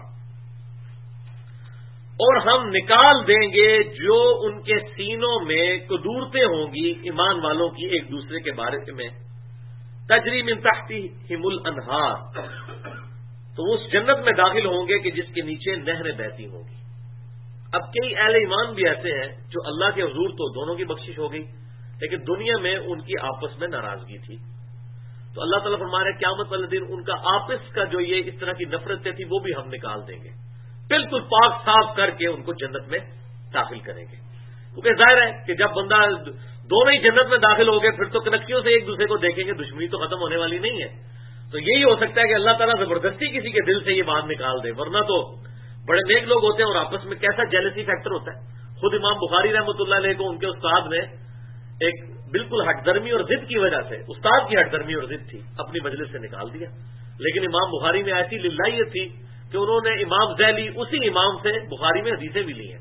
اور ہم نکال دیں گے جو ان کے سینوں میں قدورتیں ہوں گی ایمان والوں کی ایک دوسرے کے بارے میں، تجری من تحتہم الانہار، تو اس جنت میں داخل ہوں گے کہ جس کے نیچے نہریں بہتی ہوں گی۔ اب کئی اہل ایمان بھی ایسے ہیں جو اللہ کے حضور تو دونوں کی بخشش ہو گئی، لیکن دنیا میں ان کی آپس میں ناراضگی تھی، تو اللہ تعالیٰ فرما رہے قیامت والے دن ان کا آپس کا جو یہ اس طرح کی نفرتیں تھی وہ بھی ہم نکال دیں گے، بالکل پاک صاف کر کے ان کو جنت میں داخل کریں گے۔ کیونکہ ظاہر ہے کہ جب بندہ دونوں ہی جنت میں داخل ہو گئے پھر تو کنکھیوں سے ایک دوسرے کو دیکھیں گے، دشمنی تو ختم ہونے والی نہیں ہے۔ تو یہی ہو سکتا ہے کہ اللہ تعالیٰ زبردستی کسی کے دل سے یہ بات نکال دے، ورنہ تو بڑے نیک لوگ ہوتے ہیں اور آپس میں کیسا جیلسی فیکٹر ہوتا ہے۔ خود امام بخاری رحمۃ اللہ علیہ کو ان کے استاد نے ایک بالکل ہٹ درمی اور ضد کی وجہ سے، استاد کی ہٹ درمی اور ضد تھی، اپنی مجلس سے نکال دیا، لیکن امام بخاری میں ایسی للہیت تھی کہ انہوں نے امام ذیلی اسی امام سے بخاری میں حدیثیں بھی لی ہیں،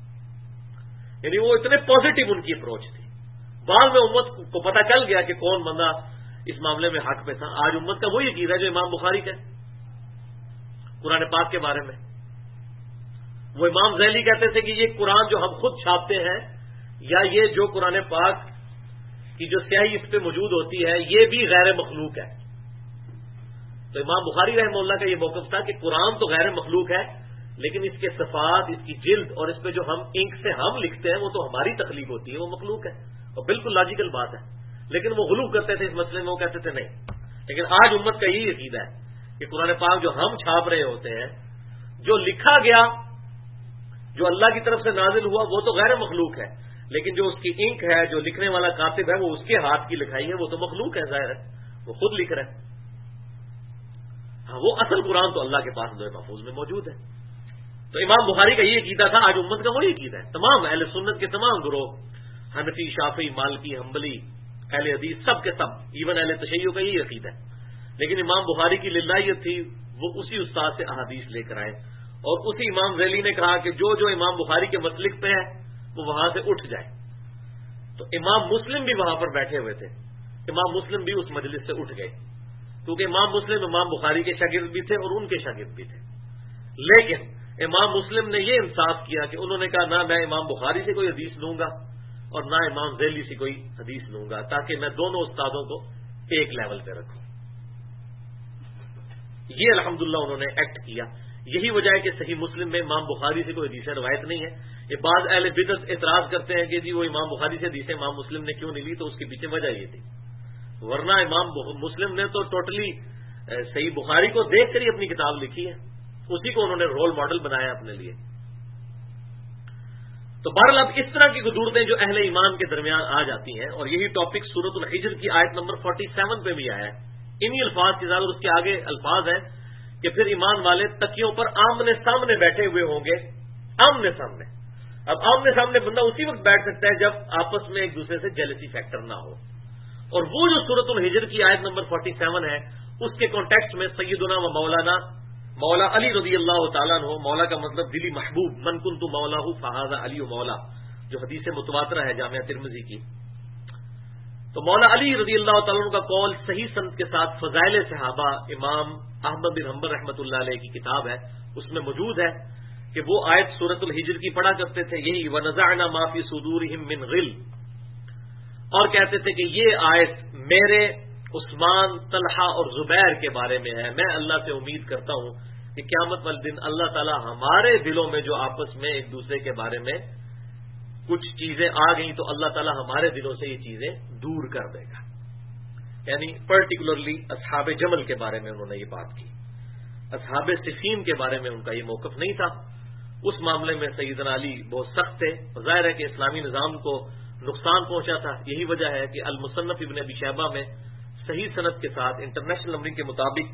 یعنی وہ اتنے پازیٹو ان کی اپروچ تھی۔ بعد میں امت کو پتہ چل گیا کہ کون بندہ اس معاملے میں حق پہ تھا۔ آج امت کا وہی عقیدہ ہے جو امام بخاری کا قرآن پاک کے بارے میں۔ وہ امام ذیلی کہتے تھے کہ یہ قرآن جو ہم خود چھاپتے ہیں یا یہ جو قرآن پاک کی جو سیاہی اس پہ موجود ہوتی ہے یہ بھی غیر مخلوق ہے۔ تو امام بخاری رحمہ اللہ کا یہ موقف تھا کہ قرآن تو غیر مخلوق ہے، لیکن اس کے صفات، اس کی جلد اور اس پہ جو ہم انک سے ہم لکھتے ہیں وہ تو ہماری تخلیق ہوتی ہے، وہ مخلوق ہے، اور بالکل لاجیکل بات ہے، لیکن وہ غلو کرتے تھے اس مسئلے میں، وہ کہتے تھے نہیں۔ لیکن آج امت کا یہی عقیدہ ہے کہ قرآن پاک جو ہم چھاپ رہے ہوتے ہیں، جو لکھا گیا، جو اللہ کی طرف سے نازل ہوا وہ تو غیر مخلوق ہے، لیکن جو اس کی انک ہے، جو لکھنے والا کاتب ہے، وہ اس کے ہاتھ کی لکھائی ہے، وہ تو مخلوق ہے، ظاہر ہے وہ خود لکھ رہا ہے۔ ہاں وہ اصل قرآن تو اللہ کے پاس لوح محفوظ میں موجود ہے۔ تو امام بخاری کا یہ عقیدہ تھا، آج امت کا وہی عقیدہ ہے۔ تمام اہل سنت کے تمام گروہ، حنفی، شافعی، مالکی، حنبلی، اہل حدیث، سب کے سب، ایون اہل تشیع کا یہی عقیدہ ہے۔ لیکن امام بخاری کی للہیت تھی، وہ اسی استاد سے احادیث لے کر آئے، اور اسی امام ذیلی نے کہا کہ جو جو امام بخاری کے مسلک پہ ہے وہ وہاں سے اٹھ جائے۔ تو امام مسلم بھی وہاں پر بیٹھے ہوئے تھے، امام مسلم بھی اس مجلس سے اٹھ گئے، کیونکہ امام مسلم امام بخاری کے شاگرد بھی تھے اور ان کے شاگرد بھی تھے۔ لیکن امام مسلم نے یہ انصاف کیا کہ انہوں نے کہا نہ میں امام بخاری سے کوئی حدیث لوں گا اور نہ امام ذیلی سے کوئی حدیث لوں گا، تاکہ میں دونوں استادوں کو ایک لیول پہ رکھوں۔ یہ الحمدللہ انہوں نے ایکٹ کیا۔ یہی وجہ ہے کہ صحیح مسلم میں امام بخاری سے کوئی حدیث روایت نہیں ہے۔ یہ بعض اہل بدعت اعتراض کرتے ہیں کہ جی وہ امام بخاری سے حدیثیں امام مسلم نے کیوں نہیں لی، تو اس کے پیچھے وجہ یہ تھی، ورنہ امام مسلم نے تو ٹوٹلی صحیح بخاری کو دیکھ کر ہی اپنی کتاب لکھی ہے، اسی کو انہوں نے رول ماڈل بنایا اپنے لیے۔ تو بہرحال اب اس طرح کی قدورتیں جو اہل ایمان کے درمیان آ جاتی ہیں، اور یہی ٹاپک سورۃ الحجر کی آیت نمبر 47 پہ بھی آیا ہے انہی الفاظ کے ساتھ، اور اس کے آگے الفاظ ہیں کہ پھر ایمان والے تکیوں پر آمنے سامنے بیٹھے ہوئے ہوں گے، آمنے سامنے۔ اب آمنے سامنے بندہ اسی وقت بیٹھ سکتا ہے جب آپس میں ایک دوسرے سے جیلسی فیکٹر نہ ہو۔ اور وہ جو سورۃ الحجر کی آیت نمبر 47 ہے، اس کے کانٹیکسٹ میں سیدنا و مولانا مولا علی رضی اللہ تعالیٰ عنہ، مولا کا مطلب دلی محبوب، من کنت مولاہ فہذا علی و مولا، جو حدیث متواترہ ہے جامعہ ترمذی کی۔ تو مولا علی رضی اللہ تعالیٰ عنہ کا قول صحیح سند کے ساتھ فضائل صحابہ امام احمد بن حنبل رحمۃ اللہ علیہ کی کتاب ہے، اس میں موجود ہے کہ وہ آیت سورۃ الحجر کی پڑھا کرتے تھے، یہی وَنَزَعْنَا مَا فِي صُدُورِهِم مِّن غِلٍّ، اور کہتے تھے کہ یہ آیت میرے عثمان، طلحہ اور زبیر کے بارے میں ہے، میں اللہ سے امید کرتا ہوں کہ قیامت والے دن اللہ تعالی ہمارے دلوں میں جو آپس میں ایک دوسرے کے بارے میں کچھ چیزیں آ گئیں تو اللہ تعالی ہمارے دلوں سے یہ چیزیں دور کر دے گا۔ یعنی پرٹیکولرلی اصحاب جمل کے بارے میں انہوں نے یہ بات کی، اصحاب صفین کے بارے میں ان کا یہ موقف نہیں تھا۔ اس معاملے میں سیدنا علی بہت سخت تھے، ظاہر ہے کہ اسلامی نظام کو نقصان پہنچا تھا۔ یہی وجہ ہے کہ المصنف ابن ابی شیبہ میں صحیح سند کے ساتھ انٹرنیشنل نمبرنگ کے مطابق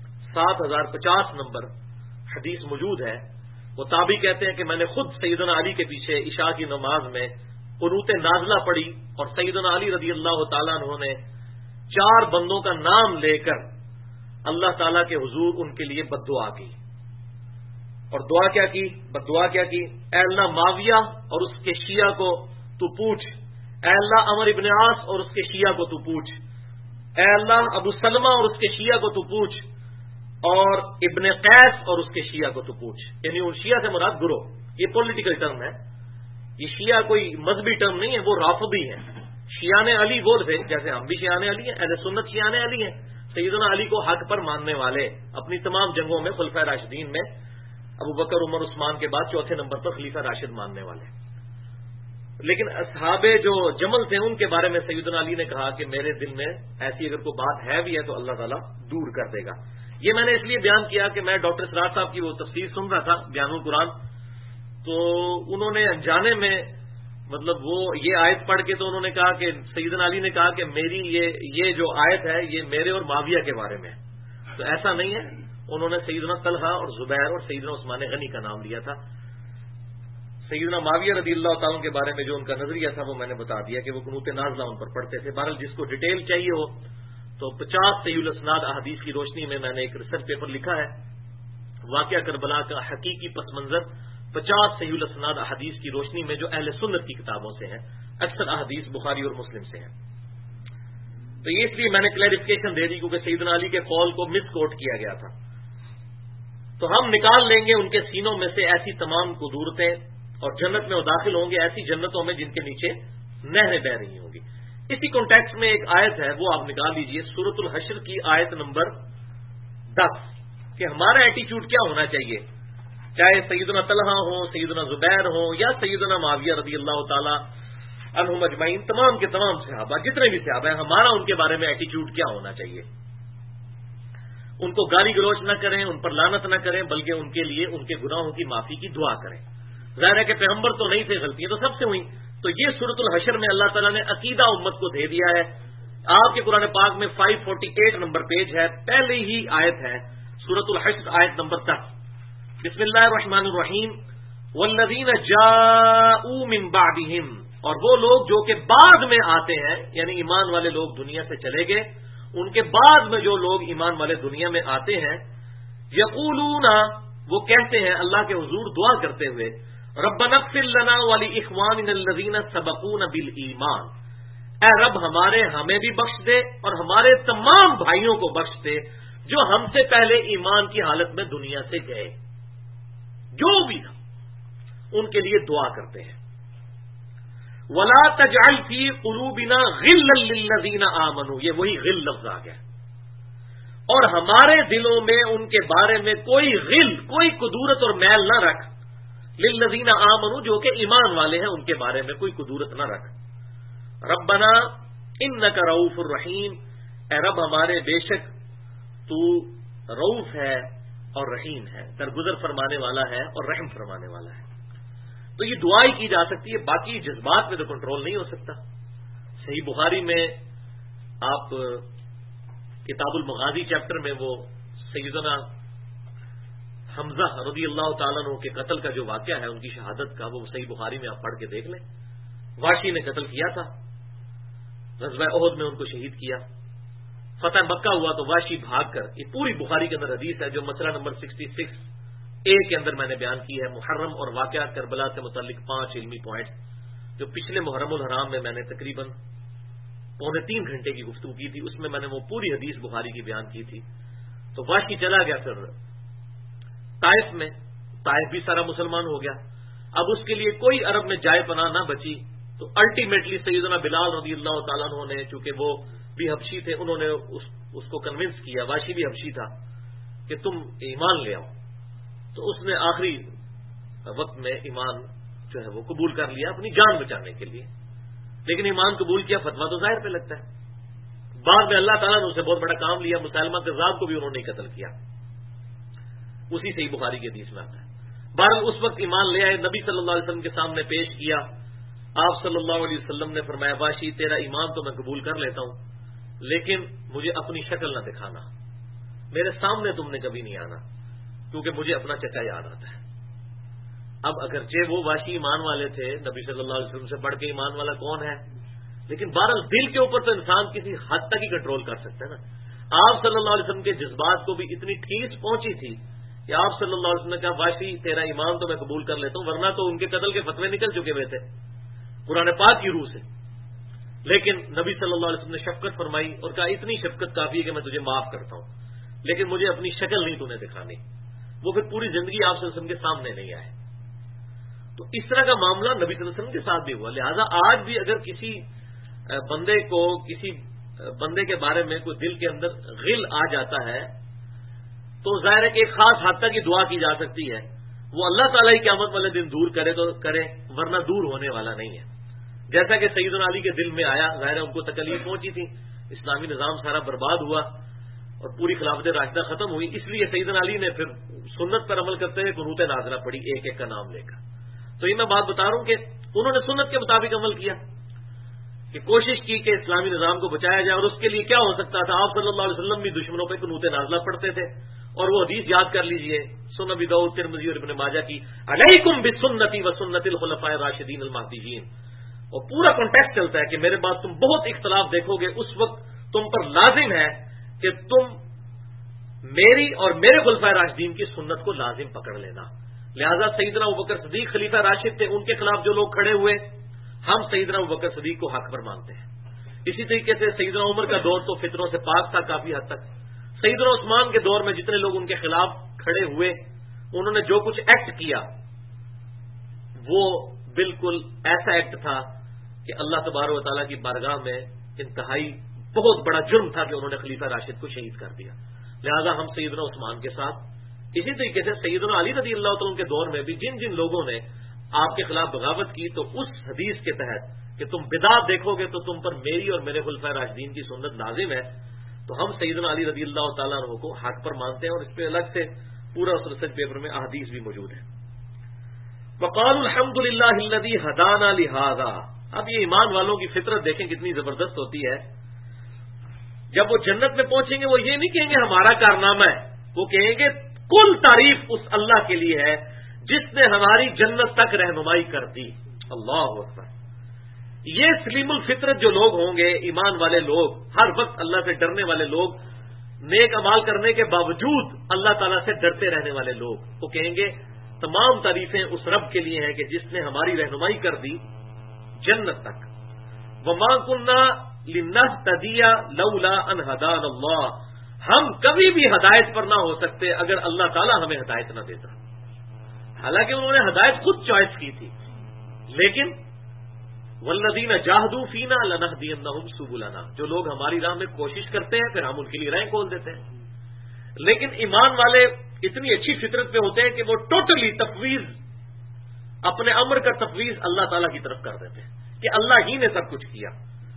7050 نمبر حدیث موجود ہے۔ وہ تابعی کہتے ہیں کہ میں نے خود سیدنا علی کے پیچھے عشاء کی نماز میں قنوت نازلہ پڑھی، اور سیدنا علی رضی اللہ تعالیٰ عنہ نے 4 بندوں کا نام لے کر اللہ تعالیٰ کے حضور ان کے لیے بد دعا کی، اور دعا کیا کی؟ بد دعا کیا کی؟ اے اللہ معاویہ اور اس کے شیعہ کو تو پوچھ، اے اللہ عمر ابن عاص اور اس کے شیعہ کو تو پوچھ، اے اللہ ابو سلمہ اور اس کے شیعہ کو تو پوچھ، اور ابن قیس اور اس کے شیعہ کو تو پوچھ۔ یعنی ان شیعہ سے مراد گروہ، یہ پولیٹیکل ٹرم ہے، یہ شیعہ کوئی مذہبی ٹرم نہیں ہے، وہ رافضی ہیں۔ شیعان علی وہ تھے جیسے ہم بھی شیعان علی ہیں، اہل سنت شیعان علی ہیں، سیدنا علی کو حق پر ماننے والے، اپنی تمام جنگوں میں خلفائے راشدین میں ابو بکر عمر عثمان کے بعد 4تھے نمبر پر خلیفہ راشد ماننے والے۔ لیکن اصحاب جو جمل تھے ان کے بارے میں سیدنا علی نے کہا کہ میرے دل میں ایسی اگر کوئی بات ہے بھی ہے تو اللہ تعالیٰ دور کر دے گا۔ یہ میں نے اس لیے بیان کیا کہ میں ڈاکٹر اسرار صاحب کی وہ تفسیر سن رہا تھا بیان القرآن، تو انہوں نے انجانے میں مطلب وہ یہ آیت پڑھ کے تو انہوں نے کہا کہ سیدنا علی نے کہا کہ میری یہ جو آیت ہے یہ میرے اور معاویہ کے بارے میں ہے، تو ایسا نہیں ہے۔ انہوں نے سیدنا طلحہ اور زبیر اور سیدنا عثمان غنی کا نام لیا تھا۔ سیدنا معاویہ رضی اللہ تعالیٰ کے بارے میں جو ان کا نظریہ تھا وہ میں نے بتا دیا کہ وہ قنوت نازلہ ان پر پڑھتے تھے۔ بہرحال جس کو ڈیٹیل چاہیے ہو تو 50 صحیح الاسناد احادیث کی روشنی میں میں نے ایک ریسرچ پیپر لکھا ہے، واقعہ کربلا کا حقیقی پس منظر 50 صحیح الاسناد احادیث کی روشنی میں جو اہل سنت کی کتابوں سے ہیں، اکثر احادیث بخاری اور مسلم سے ہیں۔ تو یہ اس لیے میں نے کلیریفیکیشن دے دی کیونکہ سیدنا علی کے قول کو مس کوٹ کیا گیا تھا۔ تو ہم نکال لیں گے ان کے سینوں میں سے ایسی تمام قدورتیں، اور جنت میں وہ داخل ہوں گے ایسی جنتوں میں جن کے نیچے نہریں بہ رہی ہوں گی۔ اسی کانٹیکسٹ میں ایک آیت ہے وہ آپ نکال لیجئے، سورۃ الحشر کی آیت نمبر 10، کہ ہمارا ایٹیچیوڈ کیا ہونا چاہیے، چاہے سیدنا طلحہ ہوں، سیدنا زبیر ہوں، یا سیدنا معاویہ رضی اللہ تعالی عنہم اجمعین، تمام کے تمام صحابہ جتنے بھی صحابہ ہیں، ہمارا ان کے بارے میں ایٹیچیوڈ کیا ہونا چاہیے۔ ان کو گالی گلوچ نہ کریں، ان پر لعنت نہ کریں، بلکہ ان کے لیے ان کے گناہوں کی معافی کی دعا کریں۔ ظاہر ہے کہ پیغمبر تو نہیں تھے، غلطیاں تو سب سے ہوئیں، تو یہ سورۃ الحشر میں اللہ تعالیٰ نے عقیدہ امت کو دے دیا ہے۔ آپ کے قرآن پاک میں 548 نمبر پیج ہے، پہلے ہی آیت ہے سورۃ الحشر آیت نمبر 10، بسم اللہ الرحمن الرحیم، والذین جاءوا من بعدہم، اور وہ لوگ جو کہ بعد میں آتے ہیں، یعنی ایمان والے لوگ دنیا سے چلے گئے، ان کے بعد میں جو لوگ ایمان والے دنیا میں آتے ہیں، یقولون، وہ کہتے ہیں اللہ کے حضور دعا کرتے ہوئے، ربنا اغفر لنا ولاخواننا الذین سبقونا بالایمان، اے رب ہمیں بھی بخش دے اور ہمارے تمام بھائیوں کو بخش دے جو ہم سے پہلے ایمان کی حالت میں دنیا سے گئے، جو بھی تھا ان کے لیے دعا کرتے ہیں۔ ولا تجعل فی قلوبنا غلا للذین آمنوا، یہ وہی غل لفظ آ گیا، اور ہمارے دلوں میں ان کے بارے میں کوئی غل، کوئی قدورت اور میل نہ رکھ، للذین آمنوا، جو کہ ایمان والے ہیں ان کے بارے میں کوئی قدورت نہ رکھ۔ ربنا انک رؤوف الرحیم، اے رب ہمارے بے شک تو رؤوف ہے اور رحیم ہے، درگزر فرمانے والا ہے اور رحم فرمانے والا ہے۔ تو یہ دعا ہی کی جا سکتی ہے، باقی جذبات میں تو کنٹرول نہیں ہو سکتا۔ صحیح بخاری میں آپ کتاب المغازی چیپٹر میں وہ سیدنا حمزہ رضی اللہ تعالیٰ عنہ کے قتل کا جو واقعہ ہے، ان کی شہادت کا، وہ صحیح بخاری میں آپ پڑھ کے دیکھ لیں۔ واشی نے قتل کیا تھا، غزوہ احد میں ان کو شہید کیا۔ فتح مکہ ہوا تو واشی بھاگ کر، یہ پوری بخاری کے اندر حدیث ہے جو مسئلہ نمبر 66A کے اندر میں نے بیان کی ہے، محرم اور واقعات کربلا سے متعلق 5 علمی پوائنٹ جو پچھلے محرم الحرام میں میں نے تقریباً 2.25 گھنٹے کی گفتگو کی تھی، اس میں نے وہ پوری حدیث بخاری کی بیان کی تھی۔ تو واشی چلا گیا پھر طائف میں، طائف بھی سارا مسلمان ہو گیا۔ اب اس کے لیے کوئی عرب میں جائے پناہ نہ بچی، تو الٹیمیٹلی سیدنا بلال رضی اللہ تعالیٰ عنہ نے، چونکہ وہ بھی حبشی تھے، انہوں نے اس کو کنونس کیا، واشی بھی حبشی تھا، کہ تم ایمان لے آؤ۔ تو اس نے آخری وقت میں ایمان جو ہے وہ قبول کر لیا اپنی جان بچانے کے لیے، لیکن ایمان قبول کیا، فتویٰ تو ظاہر پہ لگتا ہے۔ بعد میں اللہ تعالیٰ نے اسے بہت بڑا کام لیا، مسلمہ کذاب کو بھی انہوں نے قتل کیا، اسی سے ہی بخاری کے حدیث میں آتا ہے۔ بہرحال اس وقت ایمان لے آئے، نبی صلی اللہ علیہ وسلم کے سامنے پیش کیا، آپ صلی اللہ علیہ وسلم نے فرمایا واشی تیرا ایمان تو میں قبول کر لیتا ہوں، لیکن مجھے اپنی شکل نہ دکھانا، میرے سامنے تم نے کبھی نہیں آنا، کیونکہ مجھے اپنا چچا یاد آتا ہے۔ اب اگرچہ وہ واشی ایمان والے تھے، نبی صلی اللہ علیہ وسلم سے بڑھ کے ایمان والا کون ہے، لیکن بہرحال دل کے اوپر تو انسان کسی حد تک ہی کنٹرول کر سکتا ہے نا۔ آپ صلی اللہ علیہ وسلم کے جذبات کو بھی اتنی ٹھیس پہنچی تھی کہ آپ صلی اللہ علیہ وسلم نے کہا واشی تیرا ایمان تو میں قبول کر لیتا ہوں، ورنہ تو ان کے قتل کے فتوے نکل چکے ہوئے تھے قرآن پاک کی روح سے، لیکن نبی صلی اللہ علیہ وسلم نے شفقت فرمائی اور کہا اتنی شفقت کافی ہے کہ میں تجھے معاف کرتا ہوں، لیکن مجھے اپنی شکل نہیں تمہیں دکھانی۔ وہ پھر پوری زندگی آپ صلی اللہ علیہ وسلم کے سامنے نہیں آئے۔ تو اس طرح کا معاملہ نبی صلی اللہ علیہ وسلم کے ساتھ بھی ہوا۔ لہذا آج بھی اگر کسی بندے کے بارے میں کوئی دل کے اندر غل آ جاتا ہے تو ظاہر ہے کہ ایک خاص حد تک کی دعا کی جا سکتی ہے، وہ اللہ تعالیٰ ہی قیامت والے دن دور کرے تو کرے، ورنہ دور ہونے والا نہیں ہے۔ جیسا کہ سیدنا علی کے دل میں آیا، ظاہر ہے ان کو تکلیف پہنچی تھی، اسلامی نظام سارا برباد ہوا اور پوری خلافت راشدہ ختم ہوئی، اس لیے سیدنا علی نے پھر سنت پر عمل کرتے ہوئے قنوت نازلہ پڑھی، ایک ایک کا نام لے کر۔ تو یہ میں بات بتا رہا ہوں کہ انہوں نے سنت کے مطابق عمل کیا، کہ کوشش کی کہ اسلامی نظام کو بچایا جائے، اور اس کے لیے کیا ہو سکتا تھا، آپ صلی اللہ علیہ وسلم بھی دشمنوں پہ قنوت نازلہ پڑھتے تھے، اور وہ حدیث یاد کر لیجئے سنن ابی داؤد، ترمذی اور ابن ماجہ کی، علیکم بسنتی و سنت الخلفاء الراشدین المہدیین، اور پورا کانٹیکسٹ چلتا ہے کہ میرے بعد تم بہت اختلاف دیکھو گے، اس وقت تم پر لازم ہے کہ تم میری اور میرے خلفاء راشدین کی سنت کو لازم پکڑ لینا۔ لہذا سیدنا ابوبکر صدیق خلیفہ راشد تھے، ان کے خلاف جو لوگ کھڑے ہوئے، ہم سیدنا ابوبکر صدیق کو حق پر مانتے ہیں۔ اسی طریقے سے سیدنا عمر کا دور تو فتنوں سے پاک تھا کافی حد تک، سیدنا عثمان کے دور میں جتنے لوگ ان کے خلاف کھڑے ہوئے، انہوں نے جو کچھ ایکٹ کیا وہ بالکل ایسا ایکٹ تھا کہ اللہ تبارک و تعالیٰ کی بارگاہ میں انتہائی بہت بڑا جرم تھا کہ انہوں نے خلیفہ راشد کو شہید کر دیا۔ لہذا ہم سیدنا عثمان کے ساتھ، اسی طریقے سے سیدنا علی رضی اللہ تعالیٰ کے دور میں بھی جن جن لوگوں نے آپ کے خلاف بغاوت کی، تو اس حدیث کے تحت کہ تم بدعت دیکھو گے تو تم پر میری اور میرے خلفاء راشدین کی سنت لازم ہے، تو ہم سیدنا علی رضی اللہ تعالیٰ عنہ کو حق پر مانتے ہیں، اور اس پہ الگ سے پورا ریسرچ پیپر میں احادیث بھی موجود ہے۔ وقالوا الحمد للہ الذی ہدانا لہذا۔ اب یہ ایمان والوں کی فطرت دیکھیں کتنی زبردست ہوتی ہے، جب وہ جنت میں پہنچیں گے وہ یہ نہیں کہیں گے ہمارا کارنامہ ہے، وہ کہیں گے کل تعریف اس اللہ کے لیے ہے جس نے ہماری جنت تک رہنمائی کر دی۔ اللہ اکبر۔ یہ سلیم الفطرت جو لوگ ہوں گے، ایمان والے لوگ، ہر وقت اللہ سے ڈرنے والے لوگ، نیک امال کرنے کے باوجود اللہ تعالیٰ سے ڈرتے رہنے والے لوگ، وہ کہیں گے تمام تعریفیں اس رب کے لیے ہیں کہ جس نے ہماری رہنمائی کر دی جنت تک۔ وما كنا لنهتدي لولا ان هدانا اللہ، ہم کبھی بھی ہدایت پر نہ ہو سکتے اگر اللہ تعالیٰ ہمیں ہدایت نہ دیتا۔ حالانکہ انہوں نے ہدایت خود چوائس کی تھی، لیکن والذین جاہدوا فینا لنہدینہم سبلنا، جو لوگ ہماری راہ میں کوشش کرتے ہیں پھر ہم ان کے لیے راہیں کھول دیتے ہیں۔ لیکن ایمان والے اتنی اچھی فطرت پہ ہوتے ہیں کہ وہ ٹوٹلی تفویض، اپنے امر کا تفویض اللہ تعالیٰ کی طرف کر دیتے ہیں کہ اللہ ہی نے سب کچھ کیا۔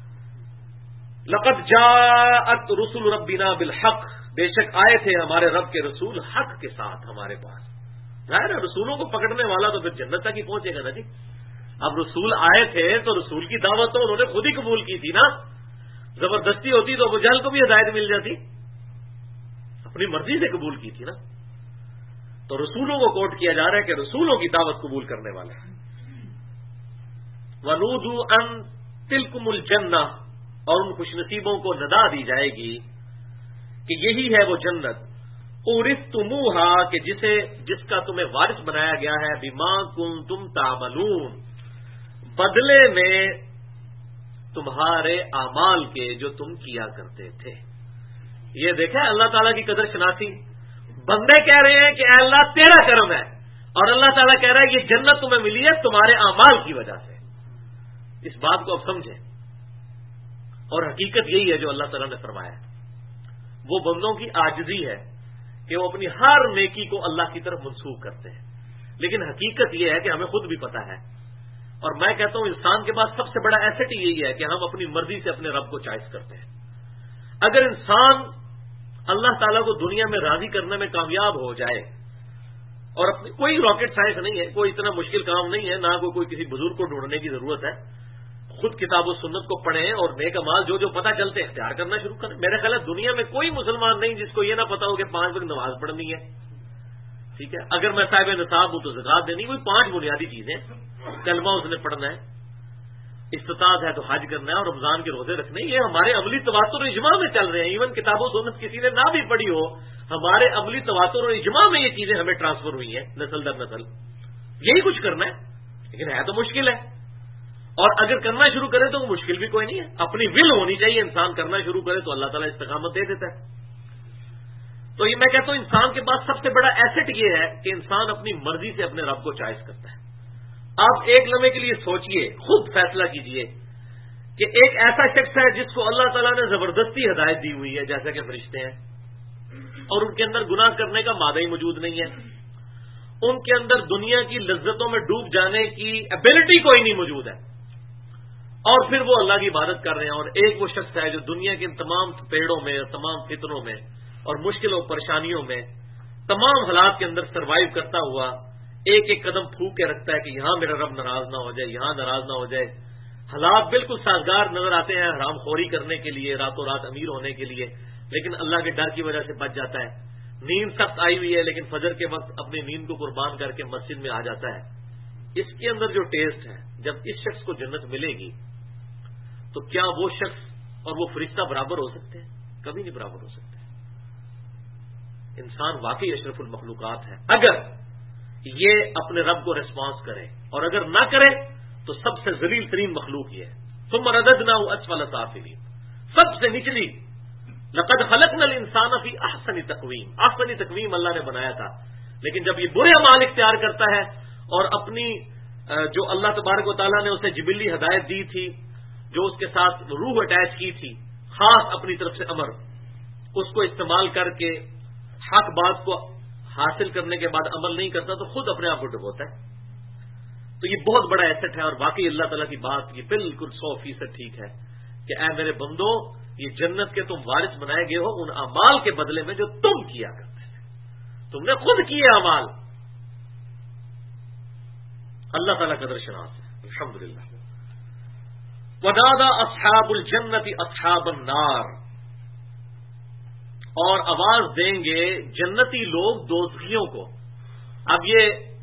لقد جاءت رسل ربنا بالحق، بے شک آئے تھے ہمارے رب کے رسول حق کے ساتھ ہمارے پاس۔ ظاہر ہے رسولوں کو پکڑنے والا تو پھر جنت تک ہی پہنچے گا نا جی۔ اب رسول آئے تھے تو رسول کی دعوت تو انہوں نے خود ہی قبول کی تھی نا، زبردستی ہوتی تو ابو جہل کو بھی ہدایت مل جاتی، اپنی مرضی سے قبول کی تھی نا. تو رسولوں کو کوٹ کیا جا رہا ہے کہ رسولوں کی دعوت قبول کرنے والے ہیں. وَنُودُوا أَن تِلْكُمُ الْجَنَّةُ، اور ان خوش نصیبوں کو ندا دی جائے گی کہ یہی ہے وہ جنت، اورثتموها، کہ جس کا تمہیں وارث بنایا گیا ہے، بما کنتم تعملون، بدلے میں تمہارے اعمال کے جو تم کیا کرتے تھے. یہ دیکھیں اللہ تعالیٰ کی قدر شناسی. بندے کہہ رہے ہیں کہ اے اللہ تیرا کرم ہے، اور اللہ تعالیٰ کہہ رہا ہے یہ جنت تمہیں ملی ہے تمہارے اعمال کی وجہ سے. اس بات کو اب سمجھیں، اور حقیقت یہی ہے جو اللہ تعالیٰ نے فرمایا ہے. وہ بندوں کی عاجزی ہے کہ وہ اپنی ہر نیکی کو اللہ کی طرف منسوخ کرتے ہیں، لیکن حقیقت یہ ہے کہ ہمیں خود بھی پتا ہے. اور میں کہتا ہوں انسان کے پاس سب سے بڑا ایسٹ یہی ہے کہ ہم اپنی مرضی سے اپنے رب کو چوائس کرتے ہیں. اگر انسان اللہ تعالیٰ کو دنیا میں راضی کرنے میں کامیاب ہو جائے، اور اپنی کوئی راکٹ سائنس نہیں ہے، کوئی اتنا مشکل کام نہیں ہے، نہ کوئی کسی بزرگ کو ڈھونڈنے کی ضرورت ہے. خود کتاب و سنت کو پڑھیں اور نیک اعمال جو پتہ چلتے ہیں اختیار کرنا شروع کریں. میرے خیال ہے دنیا میں کوئی مسلمان نہیں جس کو یہ نہ پتا ہو کہ 5 وقت نماز پڑھنی ہے. ٹھیک ہے، اگر میں صاحب نصاب ہوں تو زکات دینی، وہی 5 بنیادی چیزیں. کلمہ اس نے پڑھنا ہے، استطاعت ہے تو حج کرنا ہے، اور رمضان کے روزے رکھنے. یہ ہمارے عملی تواتر و اجماع میں چل رہے ہیں. ایون کتاب و سنت کسی نے نہ بھی پڑھی ہو، ہمارے عملی تواتر و اجماع میں یہ چیزیں ہمیں ٹرانسفر ہوئی ہیں نسل در نسل. یہی کچھ کرنا ہے، لیکن ہے تو مشکل ہے. اور اگر کرنا شروع کرے تو وہ مشکل بھی کوئی نہیں ہے. اپنی ول ہونی چاہیے، انسان کرنا شروع کرے تو اللہ تعالیٰ استقامت دے دیتا ہے. تو یہ میں کہتا ہوں انسان کے پاس سب سے بڑا ایسٹ یہ ہے کہ انسان اپنی مرضی سے اپنے رب کو چوائس کرتا ہے. آپ ایک لمحے کے لیے سوچئے، خود فیصلہ کیجئے کہ ایک ایسا شخص ہے جس کو اللہ تعالیٰ نے زبردستی ہدایت دی ہوئی ہے جیسا کہ فرشتے ہیں، اور ان کے اندر گناہ کرنے کا مادہ ہی موجود نہیں ہے. ان کے اندر دنیا کی لذتوں میں ڈوب جانے کی ایبلٹی کوئی نہیں موجود ہے، اور پھر وہ اللہ کی عبادت کر رہے ہیں. اور ایک وہ شخص ہے جو دنیا کے ان تمام پیڑوں میں، تمام فتنوں میں اور مشکلوں پریشانیوں میں، تمام حالات کے اندر سروائیو کرتا ہوا ایک ایک قدم پھونک کے رکھتا ہے کہ یہاں میرا رب ناراض نہ ہو جائے، یہاں ناراض نہ ہو جائے. حالات بالکل سازگار نظر آتے ہیں حرام خوری کرنے کے لیے، راتوں رات امیر ہونے کے لیے، لیکن اللہ کے ڈر کی وجہ سے بچ جاتا ہے. نیند سخت آئی ہوئی ہے لیکن فجر کے وقت اپنی نیند کو قربان کر کے مسجد میں آ جاتا ہے. اس کے اندر جو ٹیسٹ ہے، جب اس شخص کو جنت ملے گی تو کیا وہ شخص اور وہ فرشتہ برابر ہو سکتے ہیں؟ کبھی نہیں برابر ہو سکتے. انسان واقعی اشرف المخلوقات ہے اگر یہ اپنے رب کو ریسپانس کرے، اور اگر نہ کرے تو سب سے ذلیل ترین مخلوق یہ ہے. ثم رددناه اسفل سافلین، سب سے نچلی. لقد خلقنا الانسان فی احسن تقویم، احسن تقویم اللہ نے بنایا تھا. لیکن جب یہ برے اعمال اختیار کرتا ہے اور اپنی جو اللہ تبارک و تعالیٰ نے اسے جبلی ہدایت دی تھی، جو اس کے ساتھ روح اٹیچ کی تھی، خاص اپنی طرف سے امر، اس کو استعمال کر کے حق بات کو حاصل کرنے کے بعد عمل نہیں کرتا تو خود اپنے آپ کو ڈبوتا ہے. تو یہ بہت بڑا ایسٹ ہے، اور باقی اللہ تعالیٰ کی بات یہ بالکل 100% ٹھیک ہے کہ اے میرے بندو، یہ جنت کے تم وارث بنائے گئے ہو ان اعمال کے بدلے میں جو تم کیا کرتے تھے. تم نے خود کیے اعمال. اللہ تعالیٰ قدر شناس ہے الحمدللہ. ونادى اصحاب الجنت اصحاب النار، اور آواز دیں گے جنتی لوگ دوزخیوں کو. اب یہ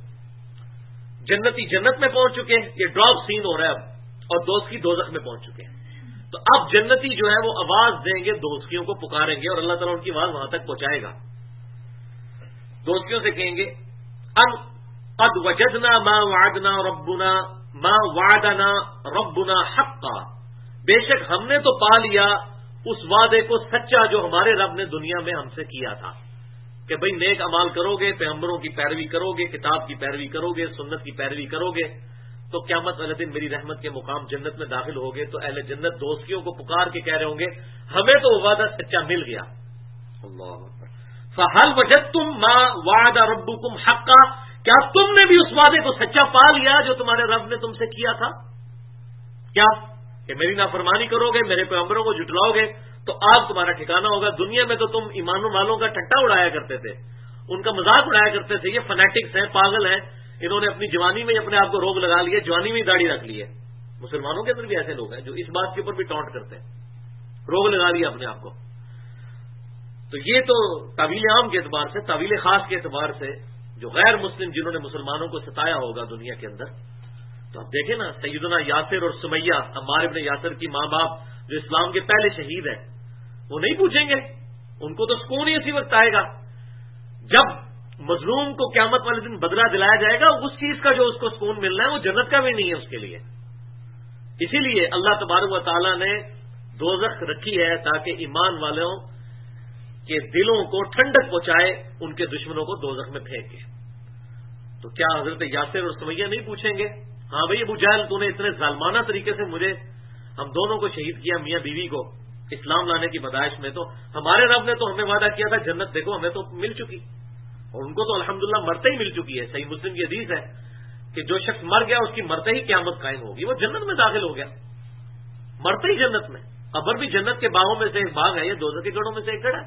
جنتی جنت میں پہنچ چکے ہیں، یہ ڈراپ سین ہو رہا ہے اب، اور دوزخی دوزخ میں پہنچ چکے ہیں. تو اب جنتی جو ہے وہ آواز دیں گے، دوزخیوں کو پکاریں گے، اور اللہ تعالیٰ ان کی آواز وہاں تک پہنچائے گا. دوزخیوں سے کہیں گے ام قد وجدنا ما وعدنا ربنا ما وعدنا ربنا حقا، بے شک ہم نے تو پا لیا اس وعدے کو سچا جو ہمارے رب نے دنیا میں ہم سے کیا تھا کہ بھئی نیک امال کرو گے، پیغمبروں کی پیروی کرو گے، کتاب کی پیروی کرو گے، سنت کی پیروی کرو گے تو قیامت والے دن میری رحمت کے مقام جنت میں داخل ہوگے. تو اہل جنت دوستیوں کو پکار کے کہہ رہے ہوں گے ہمیں تو وعدہ سچا مل گیا. اللہ فہل وجدتم ما وعد ربکم حقا، کیا تم نے بھی اس وعدے کو سچا پا لیا جو تمہارے رب نے تم سے کیا تھا؟ کیا کہ میری نافرمانی کرو گے، میرے پیغمبروں کو جھٹلاؤ گے تو آپ تمہارا ٹھکانہ ہوگا. دنیا میں تو تم ایمان والوں کا ٹھٹا اڑایا کرتے تھے، ان کا مذاق اڑایا کرتے تھے. یہ فنیٹکس ہیں، پاگل ہیں، انہوں نے اپنی جوانی میں اپنے آپ کو روگ لگا لیا، جوانی میں ہی داڑھی رکھ لی ہے. مسلمانوں کے اندر بھی ایسے لوگ ہیں جو اس بات کے اوپر بھی ٹانٹ کرتے ہیں، روگ لگا لیا اپنے آپ کو. تو یہ تو تعویل عام کے اعتبار سے، تعویل خاص کے اعتبار سے جو غیر مسلم جنہوں نے مسلمانوں کو ستایا ہوگا دنیا کے اندر، تو آپ دیکھیں نا سیدنا یاسر اور سمیہ، عمار ابن یاسر کی ماں باپ جو اسلام کے پہلے شہید ہیں، وہ نہیں پوچھیں گے؟ ان کو تو سکون ہی اسی وقت آئے گا جب مظلوم کو قیامت والے دن بدلہ دلایا جائے گا، اس چیز کا جو اس کو سکون ملنا ہے وہ جنت کا بھی نہیں ہے اس کے لیے۔ اسی لیے اللہ تبارک و تعالیٰ نے دوزخ رکھی ہے تاکہ ایمان والوں کے دلوں کو ٹھنڈک پہنچائے، ان کے دشمنوں کو دوزخ میں پھینکے۔ تو کیا حضرت یاسر اور سمیہ نہیں پوچھیں گے ہاں بھائی ابو جہل تو نے اتنے ظالمانہ طریقے سے مجھے، ہم دونوں کو شہید کیا، میاں بیوی کو اسلام لانے کی بدائش میں، تو ہمارے رب نے تو ہمیں وعدہ کیا تھا جنت، دیکھو ہمیں تو مل چکی، اور ان کو تو الحمدللہ مرتے ہی مل چکی ہے۔ صحیح مسلم کی حدیث ہے کہ جو شخص مر گیا اس کی مرتے ہی قیامت قائم ہوگی، وہ جنت میں داخل ہو گیا، مرتے ہی جنت میں۔ قبر بھی جنت کے باغوں میں سے ایک باغ ہے، یہ دوزخ کے گڑھوں میں سے ایک گڑھ ہے۔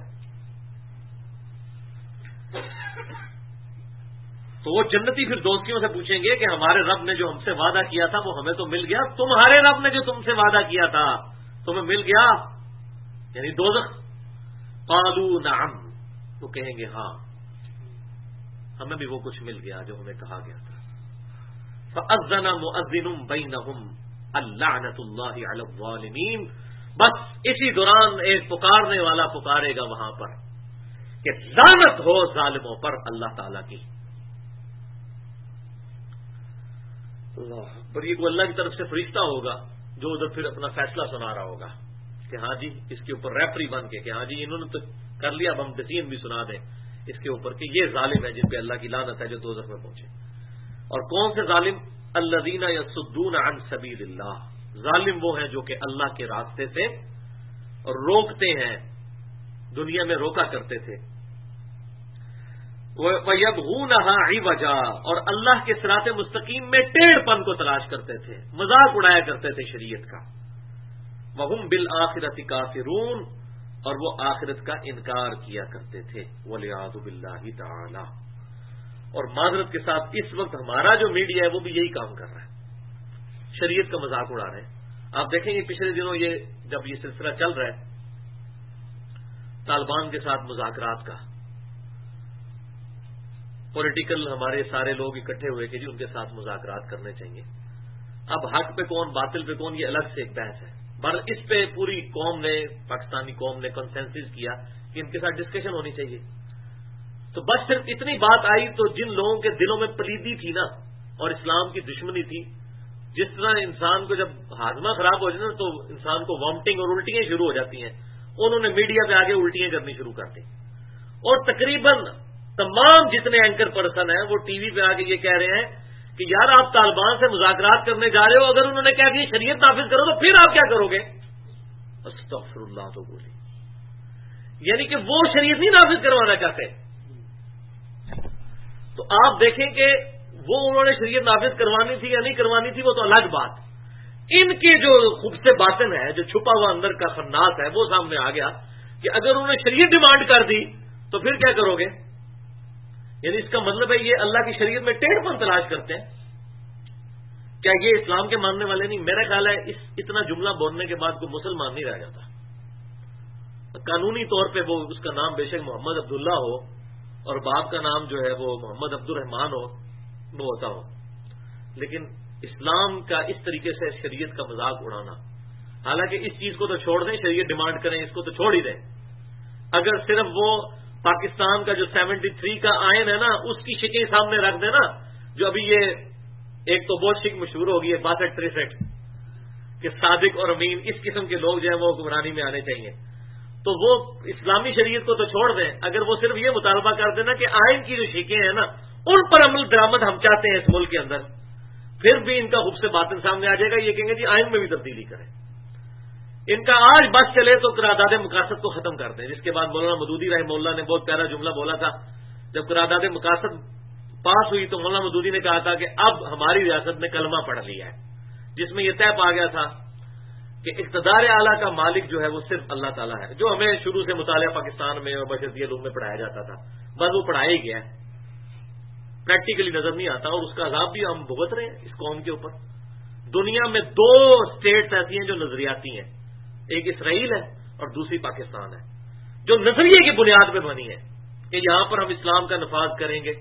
تو وہ جنتی پھر دوستیوں سے پوچھیں گے کہ ہمارے رب نے جو ہم سے وعدہ کیا تھا وہ ہمیں تو مل گیا، تمہارے رب نے جو تم سے وعدہ کیا تھا تمہیں مل گیا، یعنی دوزخ؟ قالوا نعم، وہ کہیں گے ہاں ہمیں بھی وہ کچھ مل گیا جو ہمیں کہا گیا تھا۔ فأذن مؤذن بینہم اللعنۃ اللہ علی الظالمین، بس اسی دوران ایک پکارنے والا پکارے گا وہاں پر کہ لعنت ہو ظالموں پر اللہ تعالی کی۔ اللہ پر یہ کوئی اللہ کی طرف سے فرشتہ ہوگا جو ادھر پھر اپنا فیصلہ سنا رہا ہوگا کہ ہاں جی اس کے اوپر ریفری بن کے کہ ہاں جی انہوں نے تو کر لیا، اب ہم تسیم بھی سنا دیں اس کے اوپر کہ یہ ظالم ہے جن پہ اللہ کی لعنت ہے جو دوزخ میں پہنچے۔ اور کون سے ظالم؟ الذین یصدون عن سبیل اللہ، ظالم وہ ہیں جو کہ اللہ کے راستے سے اور روکتے ہیں، دنیا میں روکا کرتے تھے۔ وَيَبْغُونَهَا عِوَجًا، اور اللہ کے صراط مستقیم میں ٹیڑھ پن کو تلاش کرتے تھے، مذاق اڑایا کرتے تھے شریعت کا۔ وَهُمْ بِالْآخِرَةِ كَافِرُونَ، اور وہ آخرت کا انکار کیا کرتے تھے۔ وَلِعِياذُ بِاللَّهِ تَعَالَى، اور معذرت کے ساتھ اس وقت ہمارا جو میڈیا ہے وہ بھی یہی کام کر رہا ہے، شریعت کا مذاق اڑا رہے ہیں۔ آپ دیکھیں گے پچھلے دنوں جب یہ سلسلہ چل رہا ہے طالبان کے ساتھ مذاکرات کا، پولیٹیکل ہمارے سارے لوگ اکٹھے ہوئے کہ جی ان کے ساتھ مذاکرات کرنے چاہیے۔ اب حق پہ کون باطل پہ کون، یہ الگ سے ایک بحث ہے، بر اس پہ پوری قوم نے، پاکستانی قوم نے کنسنسس کیا کہ ان کے ساتھ ڈسکشن ہونی چاہیے۔ تو بس صرف اتنی بات آئی تو جن لوگوں کے دلوں میں پلیدی تھی نا اور اسلام کی دشمنی تھی، جس طرح انسان کو جب ہاضمہ خراب ہو جائے نا تو انسان کو وامٹنگ اور الٹیاں شروع ہو جاتی ہیں، انہوں نے میڈیا پہ آگے الٹیاں کرنی شروع کر دی، اور تقریباً تمام جتنے اینکر پرسن ہیں وہ ٹی وی پہ آگے یہ کہہ رہے ہیں کہ یار آپ طالبان سے مذاکرات کرنے جا رہے ہو، اگر انہوں نے کہہ دیا شریعت نافذ کرو تو پھر آپ کیا کرو گے؟ استغفر اللہ تو بولی، یعنی کہ وہ شریعت نہیں نافذ کروانا چاہتے۔ تو آپ دیکھیں کہ وہ انہوں نے شریعت نافذ کروانی تھی یا نہیں کروانی تھی وہ تو الگ بات، ان کے جو خوب سے باطن ہے، جو چھپا ہوا اندر کا خناس ہے، وہ سامنے آ گیا کہ اگر انہوں نے شریعت ڈیمانڈ کر دی تو پھر کیا کرو گے؟ یعنی اس کا مطلب ہے یہ اللہ کی شریعت میں ٹیڑھ پن تلاش کرتے ہیں۔ کیا یہ اسلام کے ماننے والے نہیں؟ میرا خیال ہے اتنا جملہ بولنے کے بعد کوئی مسلمان نہیں رہ جاتا۔ قانونی طور پہ وہ اس کا نام بے شک محمد عبداللہ ہو اور باپ کا نام جو ہے وہ محمد عبد الرحمان ہو، وہ ہوتا ہو، لیکن اسلام کا اس طریقے سے شریعت کا مذاق اڑانا، حالانکہ اس چیز کو تو چھوڑ دیں، شریعت ڈیمانڈ کریں اس کو تو چھوڑ ہی دیں۔ اگر صرف وہ پاکستان کا جو 73 کا آئین ہے نا اس کی شکیں سامنے رکھ دیں نا، جو ابھی یہ ایک تو بہت شک مشہور ہو گئی ہے 62-63 کہ صادق اور امین اس قسم کے لوگ جو ہیں وہ حکمرانی میں آنے چاہیے، تو وہ اسلامی شریعت کو تو چھوڑ دیں، اگر وہ صرف یہ مطالبہ کر دینا کہ آئین کی جو شکیں ہیں نا ان پر عمل درآمد ہم چاہتے ہیں اس ملک کے اندر، پھر بھی ان کا خوب سے باطن سامنے آ جائے گا، یہ کہیں گے جی آئین میں بھی تبدیلی کریں۔ ان کا آج بس چلے تو قرارداد مقاصد کو ختم کر دیں، جس کے بعد مولانا مودودی رحمہ اللہ نے بہت پیارا جملہ بولا تھا، جب قرارداد مقاصد پاس ہوئی تو مولانا مودودی نے کہا تھا کہ اب ہماری ریاست نے کلمہ پڑھ لیا ہے، جس میں یہ طے پا گیا تھا کہ اقتدار اعلیٰ کا مالک جو ہے وہ صرف اللہ تعالیٰ ہے، جو ہمیں شروع سے مطالعہ پاکستان میں اور بشرطیہ علوم میں پڑھایا جاتا تھا، بس وہ پڑھایا ہی گیا ہے، پریکٹیکلی نظر نہیں آتا، اور اس کا عذاب بھی ہم بھگت رہے ہیں اس قوم کے اوپر۔ دنیا میں 2 اسٹیٹس ایسی ہیں جو نظریاتی ہیں، ایک اسرائیل ہے اور دوسری پاکستان ہے۔ جو نظریے کی بنیاد پہ بنی ہے کہ یہاں پر ہم اسلام کا نفاذ کریں گے،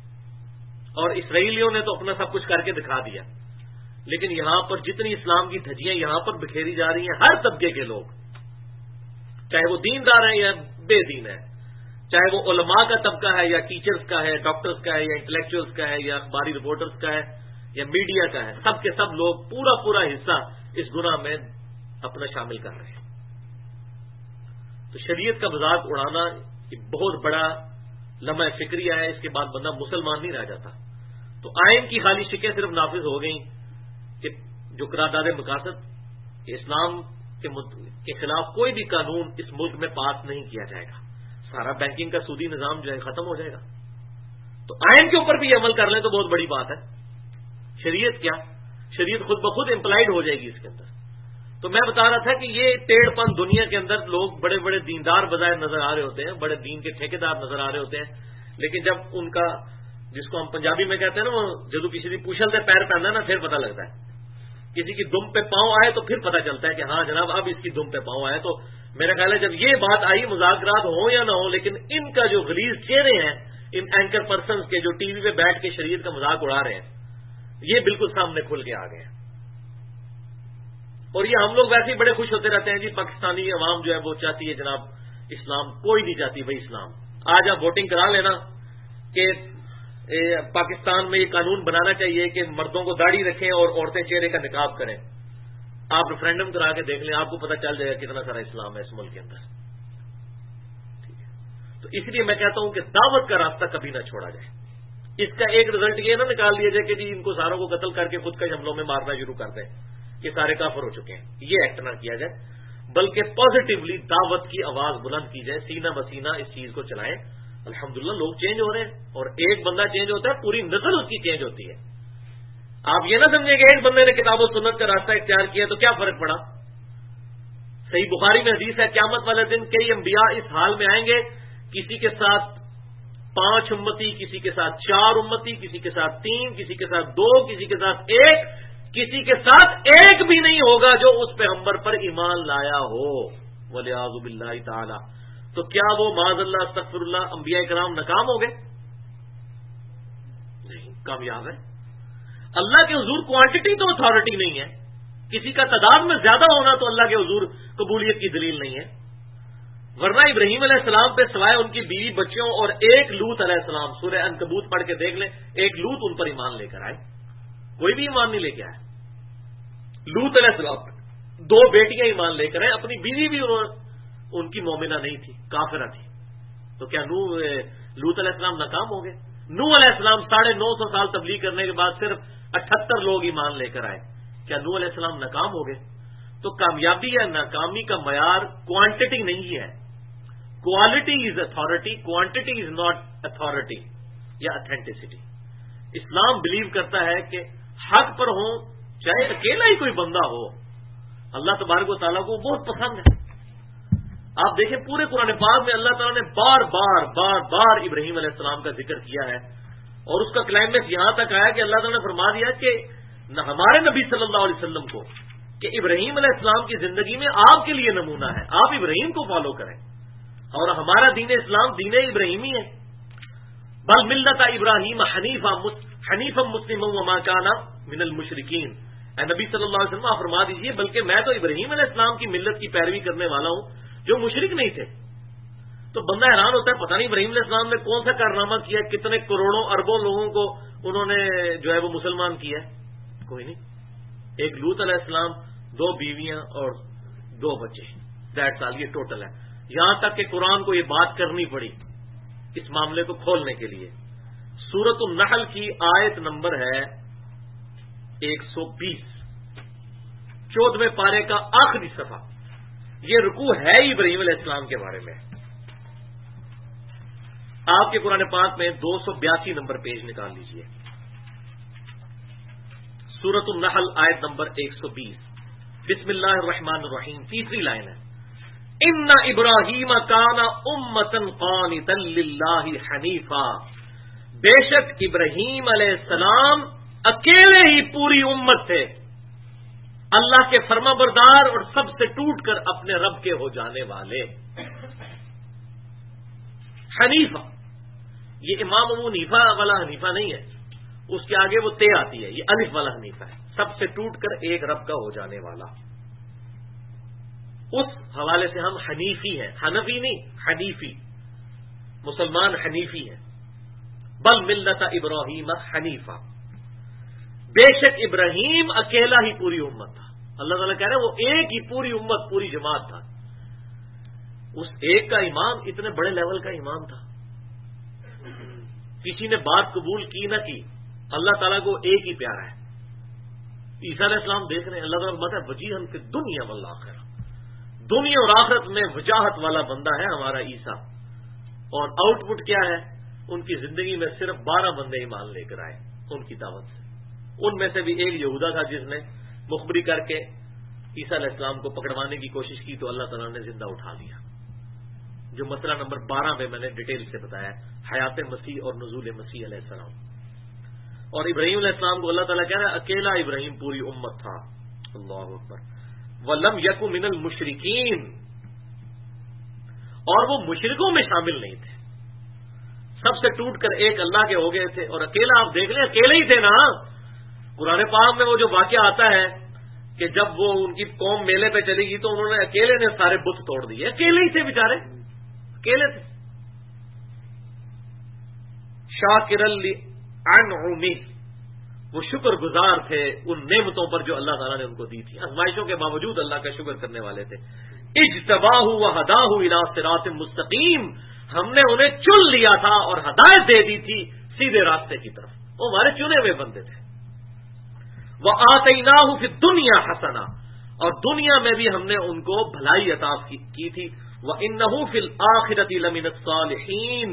اور اسرائیلیوں نے تو اپنا سب کچھ کر کے دکھا دیا، لیکن یہاں پر جتنی اسلام کی دھجیاں یہاں پر بکھیری جا رہی ہیں، ہر طبقے کے لوگ، چاہے وہ دیندار ہیں یا بے دین ہے، چاہے وہ علماء کا طبقہ ہے یا ٹیچرز کا ہے، ڈاکٹرز کا ہے یا انٹلیکچوئلز کا ہے یا اخباری رپورٹرز کا ہے یا میڈیا کا ہے، سب کے سب لوگ پورا حصہ اس گناہ میں اپنا شامل کر رہے ہیں۔ تو شریعت کا مذاق اڑانا یہ بہت بڑا لمحہ فکریہ ہے، اس کے بعد بندہ مسلمان نہیں رہ جاتا۔ تو آئین کی خالی شکیں صرف نافذ ہو گئیں کہ جو قرارداد مقاصد کہ اسلام کے خلاف کوئی بھی قانون اس ملک میں پاس نہیں کیا جائے گا، سارا بینکنگ کا سودی نظام جو ہے ختم ہو جائے گا۔ تو آئین کے اوپر بھی عمل کر لیں تو بہت بڑی بات ہے۔ شریعت کیا، شریعت خود بخود امپلائڈ ہو جائے گی اس کے اندر۔ تو میں بتا رہا تھا کہ یہ ٹیڑھ پن دنیا کے اندر لوگ بڑے بڑے دیندار بظاہر نظر آ رہے ہوتے ہیں، بڑے دین کے ٹھیکیدار نظر آ رہے ہوتے ہیں، لیکن جب ان کا جس کو ہم پنجابی میں کہتے ہیں نا، وہ جدو کسی بھی پوچھل سے پیر پہننا نا پھر پتہ لگتا ہے، کسی کی دم پہ پاؤں آئے تو پھر پتہ چلتا ہے کہ ہاں جناب اب اس کی دم پہ پاؤں آئے۔ تو میرا خیال ہے جب یہ بات آئی، مذاکرات ہوں یا نہ ہوں، لیکن ان کا جو غلیظ چہرے ہیں ان اینکر پرسنز کے جو ٹی وی پہ بیٹھ کے شریعت کا مذاق اڑا رہے ہیں، یہ بالکل سامنے کھل کے آ گئے ہیں۔ اور یہ ہم لوگ ویسے ہی بڑے خوش ہوتے رہتے ہیں، جی پاکستانی عوام جو ہے وہ چاہتی ہے جناب اسلام، کوئی نہیں چاہتی بھائی اسلام۔ آج آپ ووٹنگ کرا لینا کہ پاکستان میں یہ قانون بنانا چاہیے کہ مردوں کو داڑھی رکھیں اور عورتیں چہرے کا نقاب کریں، آپ ریفرینڈم کرا کے دیکھ لیں، آپ کو پتہ چل جائے گا کتنا سارا اسلام ہے اس ملک کے اندر۔ ٹھیک ہے، تو اس لیے میں کہتا ہوں کہ دعوت کا راستہ کبھی نہ چھوڑا جائے۔ اس کا ایک رزلٹ یہ نہ نکال دیا جائے کہ جی ان کو ساروں کو قتل کر کے خود کا حملوں میں مارنا شروع کر دیں، یہ سارے کافر ہو چکے ہیں، یہ ایکٹ نہ کیا جائے، بلکہ پازیٹیولی دعوت کی آواز بلند کی جائے، سینہ بسینہ اس چیز کو چلائیں۔ الحمدللہ لوگ چینج ہو رہے ہیں، اور ایک بندہ چینج ہوتا ہے پوری نسل اس کی چینج ہوتی ہے۔ آپ یہ نہ سمجھیں کہ ایک بندے نے کتاب و سنت کا راستہ اختیار کیا تو کیا فرق پڑا۔ صحیح بخاری میں حدیث ہے، قیامت والے دن کئی انبیاء اس حال میں آئیں گے، کسی کے ساتھ 5 امتی، کسی کے ساتھ 4 امتی، کسی کے ساتھ 3، کسی کے ساتھ 2، کسی کے ساتھ 1، کسی کے ساتھ ایک بھی نہیں ہوگا جو اس پیغمبر پر ایمان لایا ہو، ولیعوذ باللہ تعالی۔ تو کیا وہ معاذ اللہ استغفر اللہ انبیاء کرام ناکام ہو گئے؟ نہیں، کامیاب ہے۔ اللہ کے حضور کوانٹٹی تو اتھارٹی نہیں ہے، کسی کا تعداد میں زیادہ ہونا تو اللہ کے حضور قبولیت کی دلیل نہیں ہے۔ ورنہ ابراہیم علیہ السلام پہ سوائے ان کی بیوی بچوں اور ایک لوط علیہ السلام، سورہ عنکبوت پڑھ کے دیکھ لیں، ایک لوط ان پر ایمان لے کر آئے، کوئی بھی ایمان نہیں لے کے آیا۔ لوط علیہ السلام 2 بیٹیاں ایمان لے کر آئے، اپنی بیوی بھی ان کی مومنہ نہیں تھی، کافرہ تھی۔ تو کیا لوط علیہ السلام ناکام ہو گئے؟ نوح علیہ السلام 950 سال تبلیغ کرنے کے بعد صرف 78 لوگ ایمان لے کر آئے، کیا نوح علیہ السلام ناکام ہو گئے؟ تو کامیابی یا ناکامی کا معیار کوانٹٹی نہیں ہے، quality is authority, quantity is not authority یا اتھینٹسٹی۔ اسلام بلیو کرتا ہے کہ حق پر ہوں، چاہے اکیلا ہی کوئی بندہ ہو، اللہ تبارک و تعالیٰ کو بہت پسند ہے۔ آپ دیکھیں پورے قرآن پاک میں اللہ تعالیٰ نے بار بار ابراہیم علیہ السلام کا ذکر کیا ہے، اور اس کا کلائمیکس یہاں تک آیا کہ اللہ تعالیٰ نے فرما دیا کہ ہمارے نبی صلی اللہ علیہ وسلم کو کہ ابراہیم علیہ السلام کی زندگی میں آپ کے لیے نمونہ ہے، آپ ابراہیم کو فالو کریں، اور ہمارا دین اسلام دین ابراہیمی ہے۔ بل ملت ابراہیم حنیفا مسلما وما کان من المشرکین۔ اے نبی صلی اللہ علیہ وسلم آپ فرما دیجئے بلکہ میں تو ابراہیم علیہ السلام کی ملت کی پیروی کرنے والا ہوں جو مشرک نہیں تھے۔ تو بندہ حیران ہوتا ہے، پتہ نہیں ابراہیم علیہ السلام نے کون سا کارنامہ کیا، کتنے کروڑوں اربوں لوگوں کو انہوں نے جو ہے وہ مسلمان کیا ہے؟ کوئی نہیں۔ ایک لوط علیہ السلام، 2 بیویاں اور 2 بچے، دیٹس آل، یہ ٹوٹل ہے۔ یہاں تک کہ قرآن کو یہ بات کرنی پڑی اس معاملے کو کھولنے کے لیے۔ سورۃ النحل کی آیت نمبر ہے 120، 14ویں پارے کا آخری صفحہ۔ یہ رکوع ہے ہی ابراہیم علیہ السلام کے بارے میں۔ آپ کے قرآن پاک میں 282 نمبر پیج نکال لیجئے، سورۃ النحل آیت نمبر 120۔ بسم اللہ الرحمن الرحیم، تیسری لائن ہے، ان ابراہیم کان امۃ قانتا للہ حنیفا۔ بے شک ابراہیم علیہ السلام اکیلے ہی پوری امت تھے، اللہ کے فرما بردار اور سب سے ٹوٹ کر اپنے رب کے ہو جانے والے۔ حنیفہ، یہ امام ابو حنیفہ والا حنیفہ نہیں ہے، اس کے آگے وہ تے آتی ہے، یہ الف والا حنیفہ ہے، سب سے ٹوٹ کر ایک رب کا ہو جانے والا۔ اس حوالے سے ہم حنیفی ہیں، حنفی نہیں، حنیفی، مسلمان حنیفی ہے۔ بل ملت ابراہیم حنیفہ، بے شک ابراہیم اکیلا ہی پوری امت تھا۔ اللہ تعالیٰ کہہ رہے ہیں وہ ایک ہی پوری امت، پوری جماعت تھا۔ اس ایک کا امام اتنے بڑے لیول کا امام تھا، کسی نے بات قبول کی نہ کی، اللہ تعالیٰ کو ایک ہی پیارا ہے۔ عیسیٰ علیہ السلام دیکھ رہے ہیں، اللہ تعالیٰ بتا ہے وجیہن فی الدنیا والآخرہ، دنیا اور آخرت میں وجاہت والا بندہ ہے ہمارا عیسیٰ۔ اور آؤٹ پٹ کیا ہے؟ ان کی زندگی میں صرف 12 بندے ایمان لے کر آئے ان کی دعوت سے، ان میں سے بھی ایک یہودا تھا جس نے مخبری کر کے عیسیٰ علیہ السلام کو پکڑوانے کی کوشش کی، تو اللہ تعالیٰ نے زندہ اٹھا لیا، جو مسئلہ نمبر 12 میں میں نے ڈیٹیل سے بتایا، حیات مسیح اور نزول مسیح علیہ السلام۔ اور ابراہیم علیہ السلام کو اللہ تعالیٰ کہہ رہا ہے اکیلا ابراہیم پوری امت تھا۔ اللہ اکبر۔ وَلَمْ يَكُ مِنَ الْمُشْرِكِينَ، اور وہ مشرکوں میں شامل نہیں تھے، سب سے ٹوٹ کر ایک اللہ کے ہو گئے تھے، اور اکیلا آپ دیکھ لیں اکیلے ہی تھے نا۔ قرآن پاک میں وہ جو واقعہ آتا ہے کہ جب وہ ان کی قوم میلے پہ چلی گئی تو انہوں نے اکیلے نے سارے بت توڑ دیے، اکیلے ہی تھے بیچارے، اکیلے تھے۔ شاکر لِأَنْعُمِهِ، وہ شکر گزار تھے ان نعمتوں پر جو اللہ تعالیٰ نے ان کو دی تھی، آزمائشوں کے باوجود اللہ کا شکر کرنے والے تھے۔ اجتباہ وہداہ الی صراط مستقیم، ہم نے انہیں چن لیا تھا اور ہدایت دے دی تھی سیدھے راستے کی طرف، وہ ہمارے چنے ہوئے بندے تھے۔ وآتیناہ فی الدنیا حسنہ، اور دنیا میں بھی ہم نے ان کو بھلائی عطا کی تھی۔ وانہ فی الآخرۃ لمن الصالحین،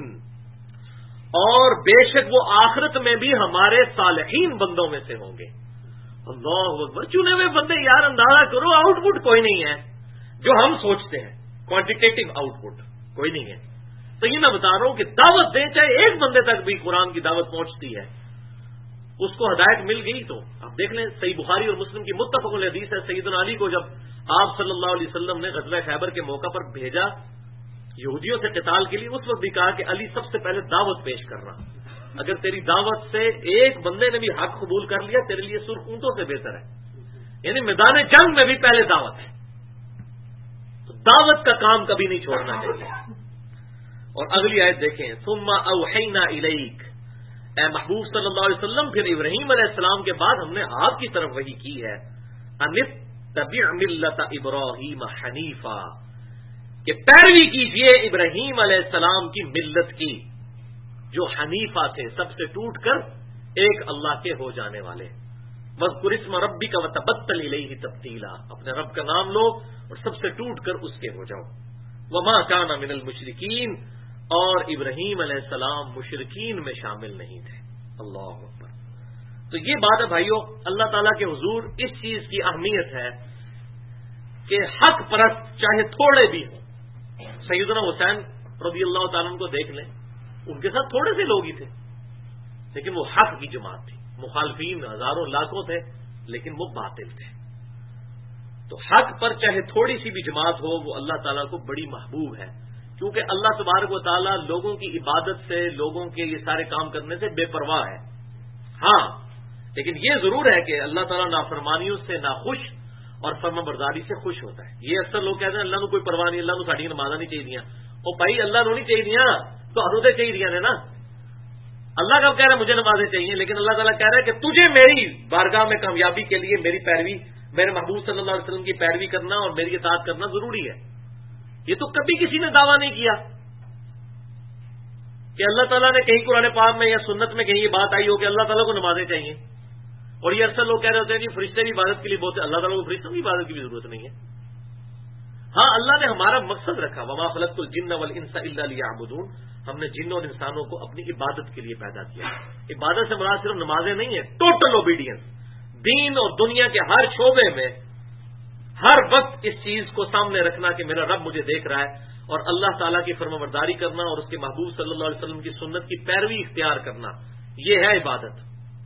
اور بے شک وہ آخرت میں بھی ہمارے صالحین بندوں میں سے ہوں گے۔ اللہ اکبر، چنے ہوئے بندے، یار اندازہ کرو آؤٹ پٹ کوئی نہیں ہے جو ہم سوچتے ہیں، کوانٹیٹیو آؤٹ پٹ کوئی نہیں ہے۔ تو یہ میں بتا رہا ہوں کہ دعوت دیں، چاہے ایک بندے تک بھی قرآن کی دعوت پہنچتی ہے، اس کو ہدایت مل گئی۔ تو آپ دیکھ لیں صحیح بخاری اور مسلم کی متفق حدیث ہے، سیدنا علی کو جب آپ صلی اللہ علیہ وسلم نے غزوہ خیبر کے موقع پر بھیجا یہودیوں سے قتال کے لیے، اس وقت بھی کہا کہ علی سب سے پہلے دعوت پیش کرنا، اگر تیری دعوت سے ایک بندے نے بھی حق قبول کر لیا تیرے لیے سرخ اونٹوں سے بہتر ہے، یعنی میدان جنگ میں بھی پہلے دعوت ہے۔ تو دعوت کا کام کبھی نہیں چھوڑنا چاہیے۔ اور اگلی آیت دیکھیں، ثم اوحینا الیک، اے محبوب صلی اللہ علیہ وسلم، پھر ابراہیم علیہ السلام کے بعد ہم نے آپ کی طرف وحی کی ہے، ان اتبع ملت ابراہیم حنیفا، کہ پیروی کیجئے ابراہیم علیہ السلام کی ملت کی، جو حنیفہ تھے، سب سے ٹوٹ کر ایک اللہ کے ہو جانے والے۔ وَاذْكُرِ اسْمَ رَبِّكَ وَتَبَتَّلْ إِلَيْهِ تَبْتِيلًا، اپنے رب کا نام لو اور سب سے ٹوٹ کر اس کے ہو جاؤ۔ وَمَا كَانَ مِنَ الْمُشْرِكِينَ، اور ابراہیم علیہ السلام مشرکین میں شامل نہیں تھے۔ اللہ اکبر۔ تو یہ بات ہے بھائیو، اللہ تعالیٰ کے حضور اس چیز کی اہمیت ہے کہ حق پرست چاہے تھوڑے بھی ہوں، سیدنا حسین رضی اللہ تعالیٰ عنہ کو دیکھ لیں، ان کے ساتھ تھوڑے سے لوگ ہی تھے، لیکن وہ حق کی جماعت تھی، مخالفین ہزاروں لاکھوں تھے لیکن وہ باطل تھے۔ تو حق پر چاہے تھوڑی سی بھی جماعت ہو، وہ اللہ تعالیٰ کو بڑی محبوب ہے، کیونکہ اللہ تبارک و تعالیٰ لوگوں کی عبادت سے، لوگوں کے یہ سارے کام کرنے سے بے پرواہ ہے۔ ہاں، لیکن یہ ضرور ہے کہ اللہ تعالیٰ نافرمانیوں سے ناخوش اور فرما برداری سے خوش ہوتا ہے۔ یہ اکثر لوگ کہتے ہیں اللہ کو کوئی پرواہ نہیں، اللہ کو ساڑی نمازاں نہیں چاہیے، او بھائی اللہ کو نہیں چاہیے تو حضرت چاہیے نا، اللہ کب کہہ رہا ہے مجھے نمازیں چاہیے، لیکن اللہ تعالیٰ کہہ رہا ہے کہ تجھے میری بارگاہ میں کامیابی کے لیے میری پیروی، میرے محبوب صلی اللہ علیہ وسلم کی پیروی کرنا اور میری اطاعت کرنا ضروری ہے۔ یہ تو کبھی کسی نے دعویٰ نہیں کیا کہ اللہ تعالیٰ نے کہیں قرآن پاک میں یا سنت میں کہیں یہ بات آئی ہو کہ اللہ تعالیٰ کو نمازیں چاہیے۔ اور یہ اکثر لوگ کہہ رہے ہوتے ہیں کہ فرشتے بھی عبادت کے لیے بہت، اللہ تعالیٰ کو فرشتوں کی عبادت کی بھی ضرورت نہیں ہے۔ ہاں، اللہ نے ہمارا مقصد رکھا، وما خلقت الجن والانس الا لیعبدون، ہم نے جنوں اور انسانوں کو اپنی عبادت کے لیے پیدا کیا۔ عبادت سے مراد صرف نمازیں نہیں ہے، ٹوٹل اوبیڈینس، دین اور دنیا کے ہر شعبے میں ہر وقت اس چیز کو سامنے رکھنا کہ میرا رب مجھے دیکھ رہا ہے، اور اللہ تعالیٰ کی فرمانبرداری کرنا اور اس کے محبوب صلی اللہ علیہ وسلم کی سنت کی پیروی اختیار کرنا، یہ ہے عبادت،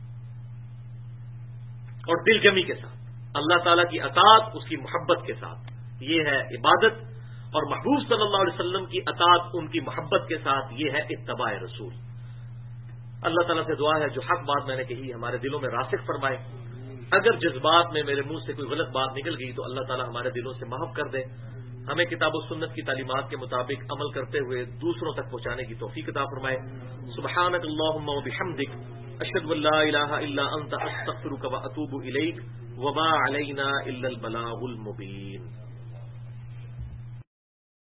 اور دل جمی کے ساتھ اللہ تعالیٰ کی اطاعت، اس کی محبت کے ساتھ، یہ ہے عبادت۔ اور محبوب صلی اللہ علیہ وسلم کی اطاعت ان کی محبت کے ساتھ یہ ہے اتباع رسول۔ اللہ تعالیٰ سے دعا ہے جو حق بات میں نے کہی ہمارے دلوں میں راسخ فرمائے، اگر جذبات میں میرے منہ سے کوئی غلط بات نکل گئی تو اللہ تعالیٰ ہمارے دلوں سے معاف کر دے، ہمیں کتاب و سنت کی تعلیمات کے مطابق عمل کرتے ہوئے دوسروں تک پہنچانے کی توفیق عطا فرمائے۔ سبحانک اللہم و بحمدک، اشہد ان لا الہ الا انت، استغفرک و اتوب الیک، وما علینا الا البلاغ المبین۔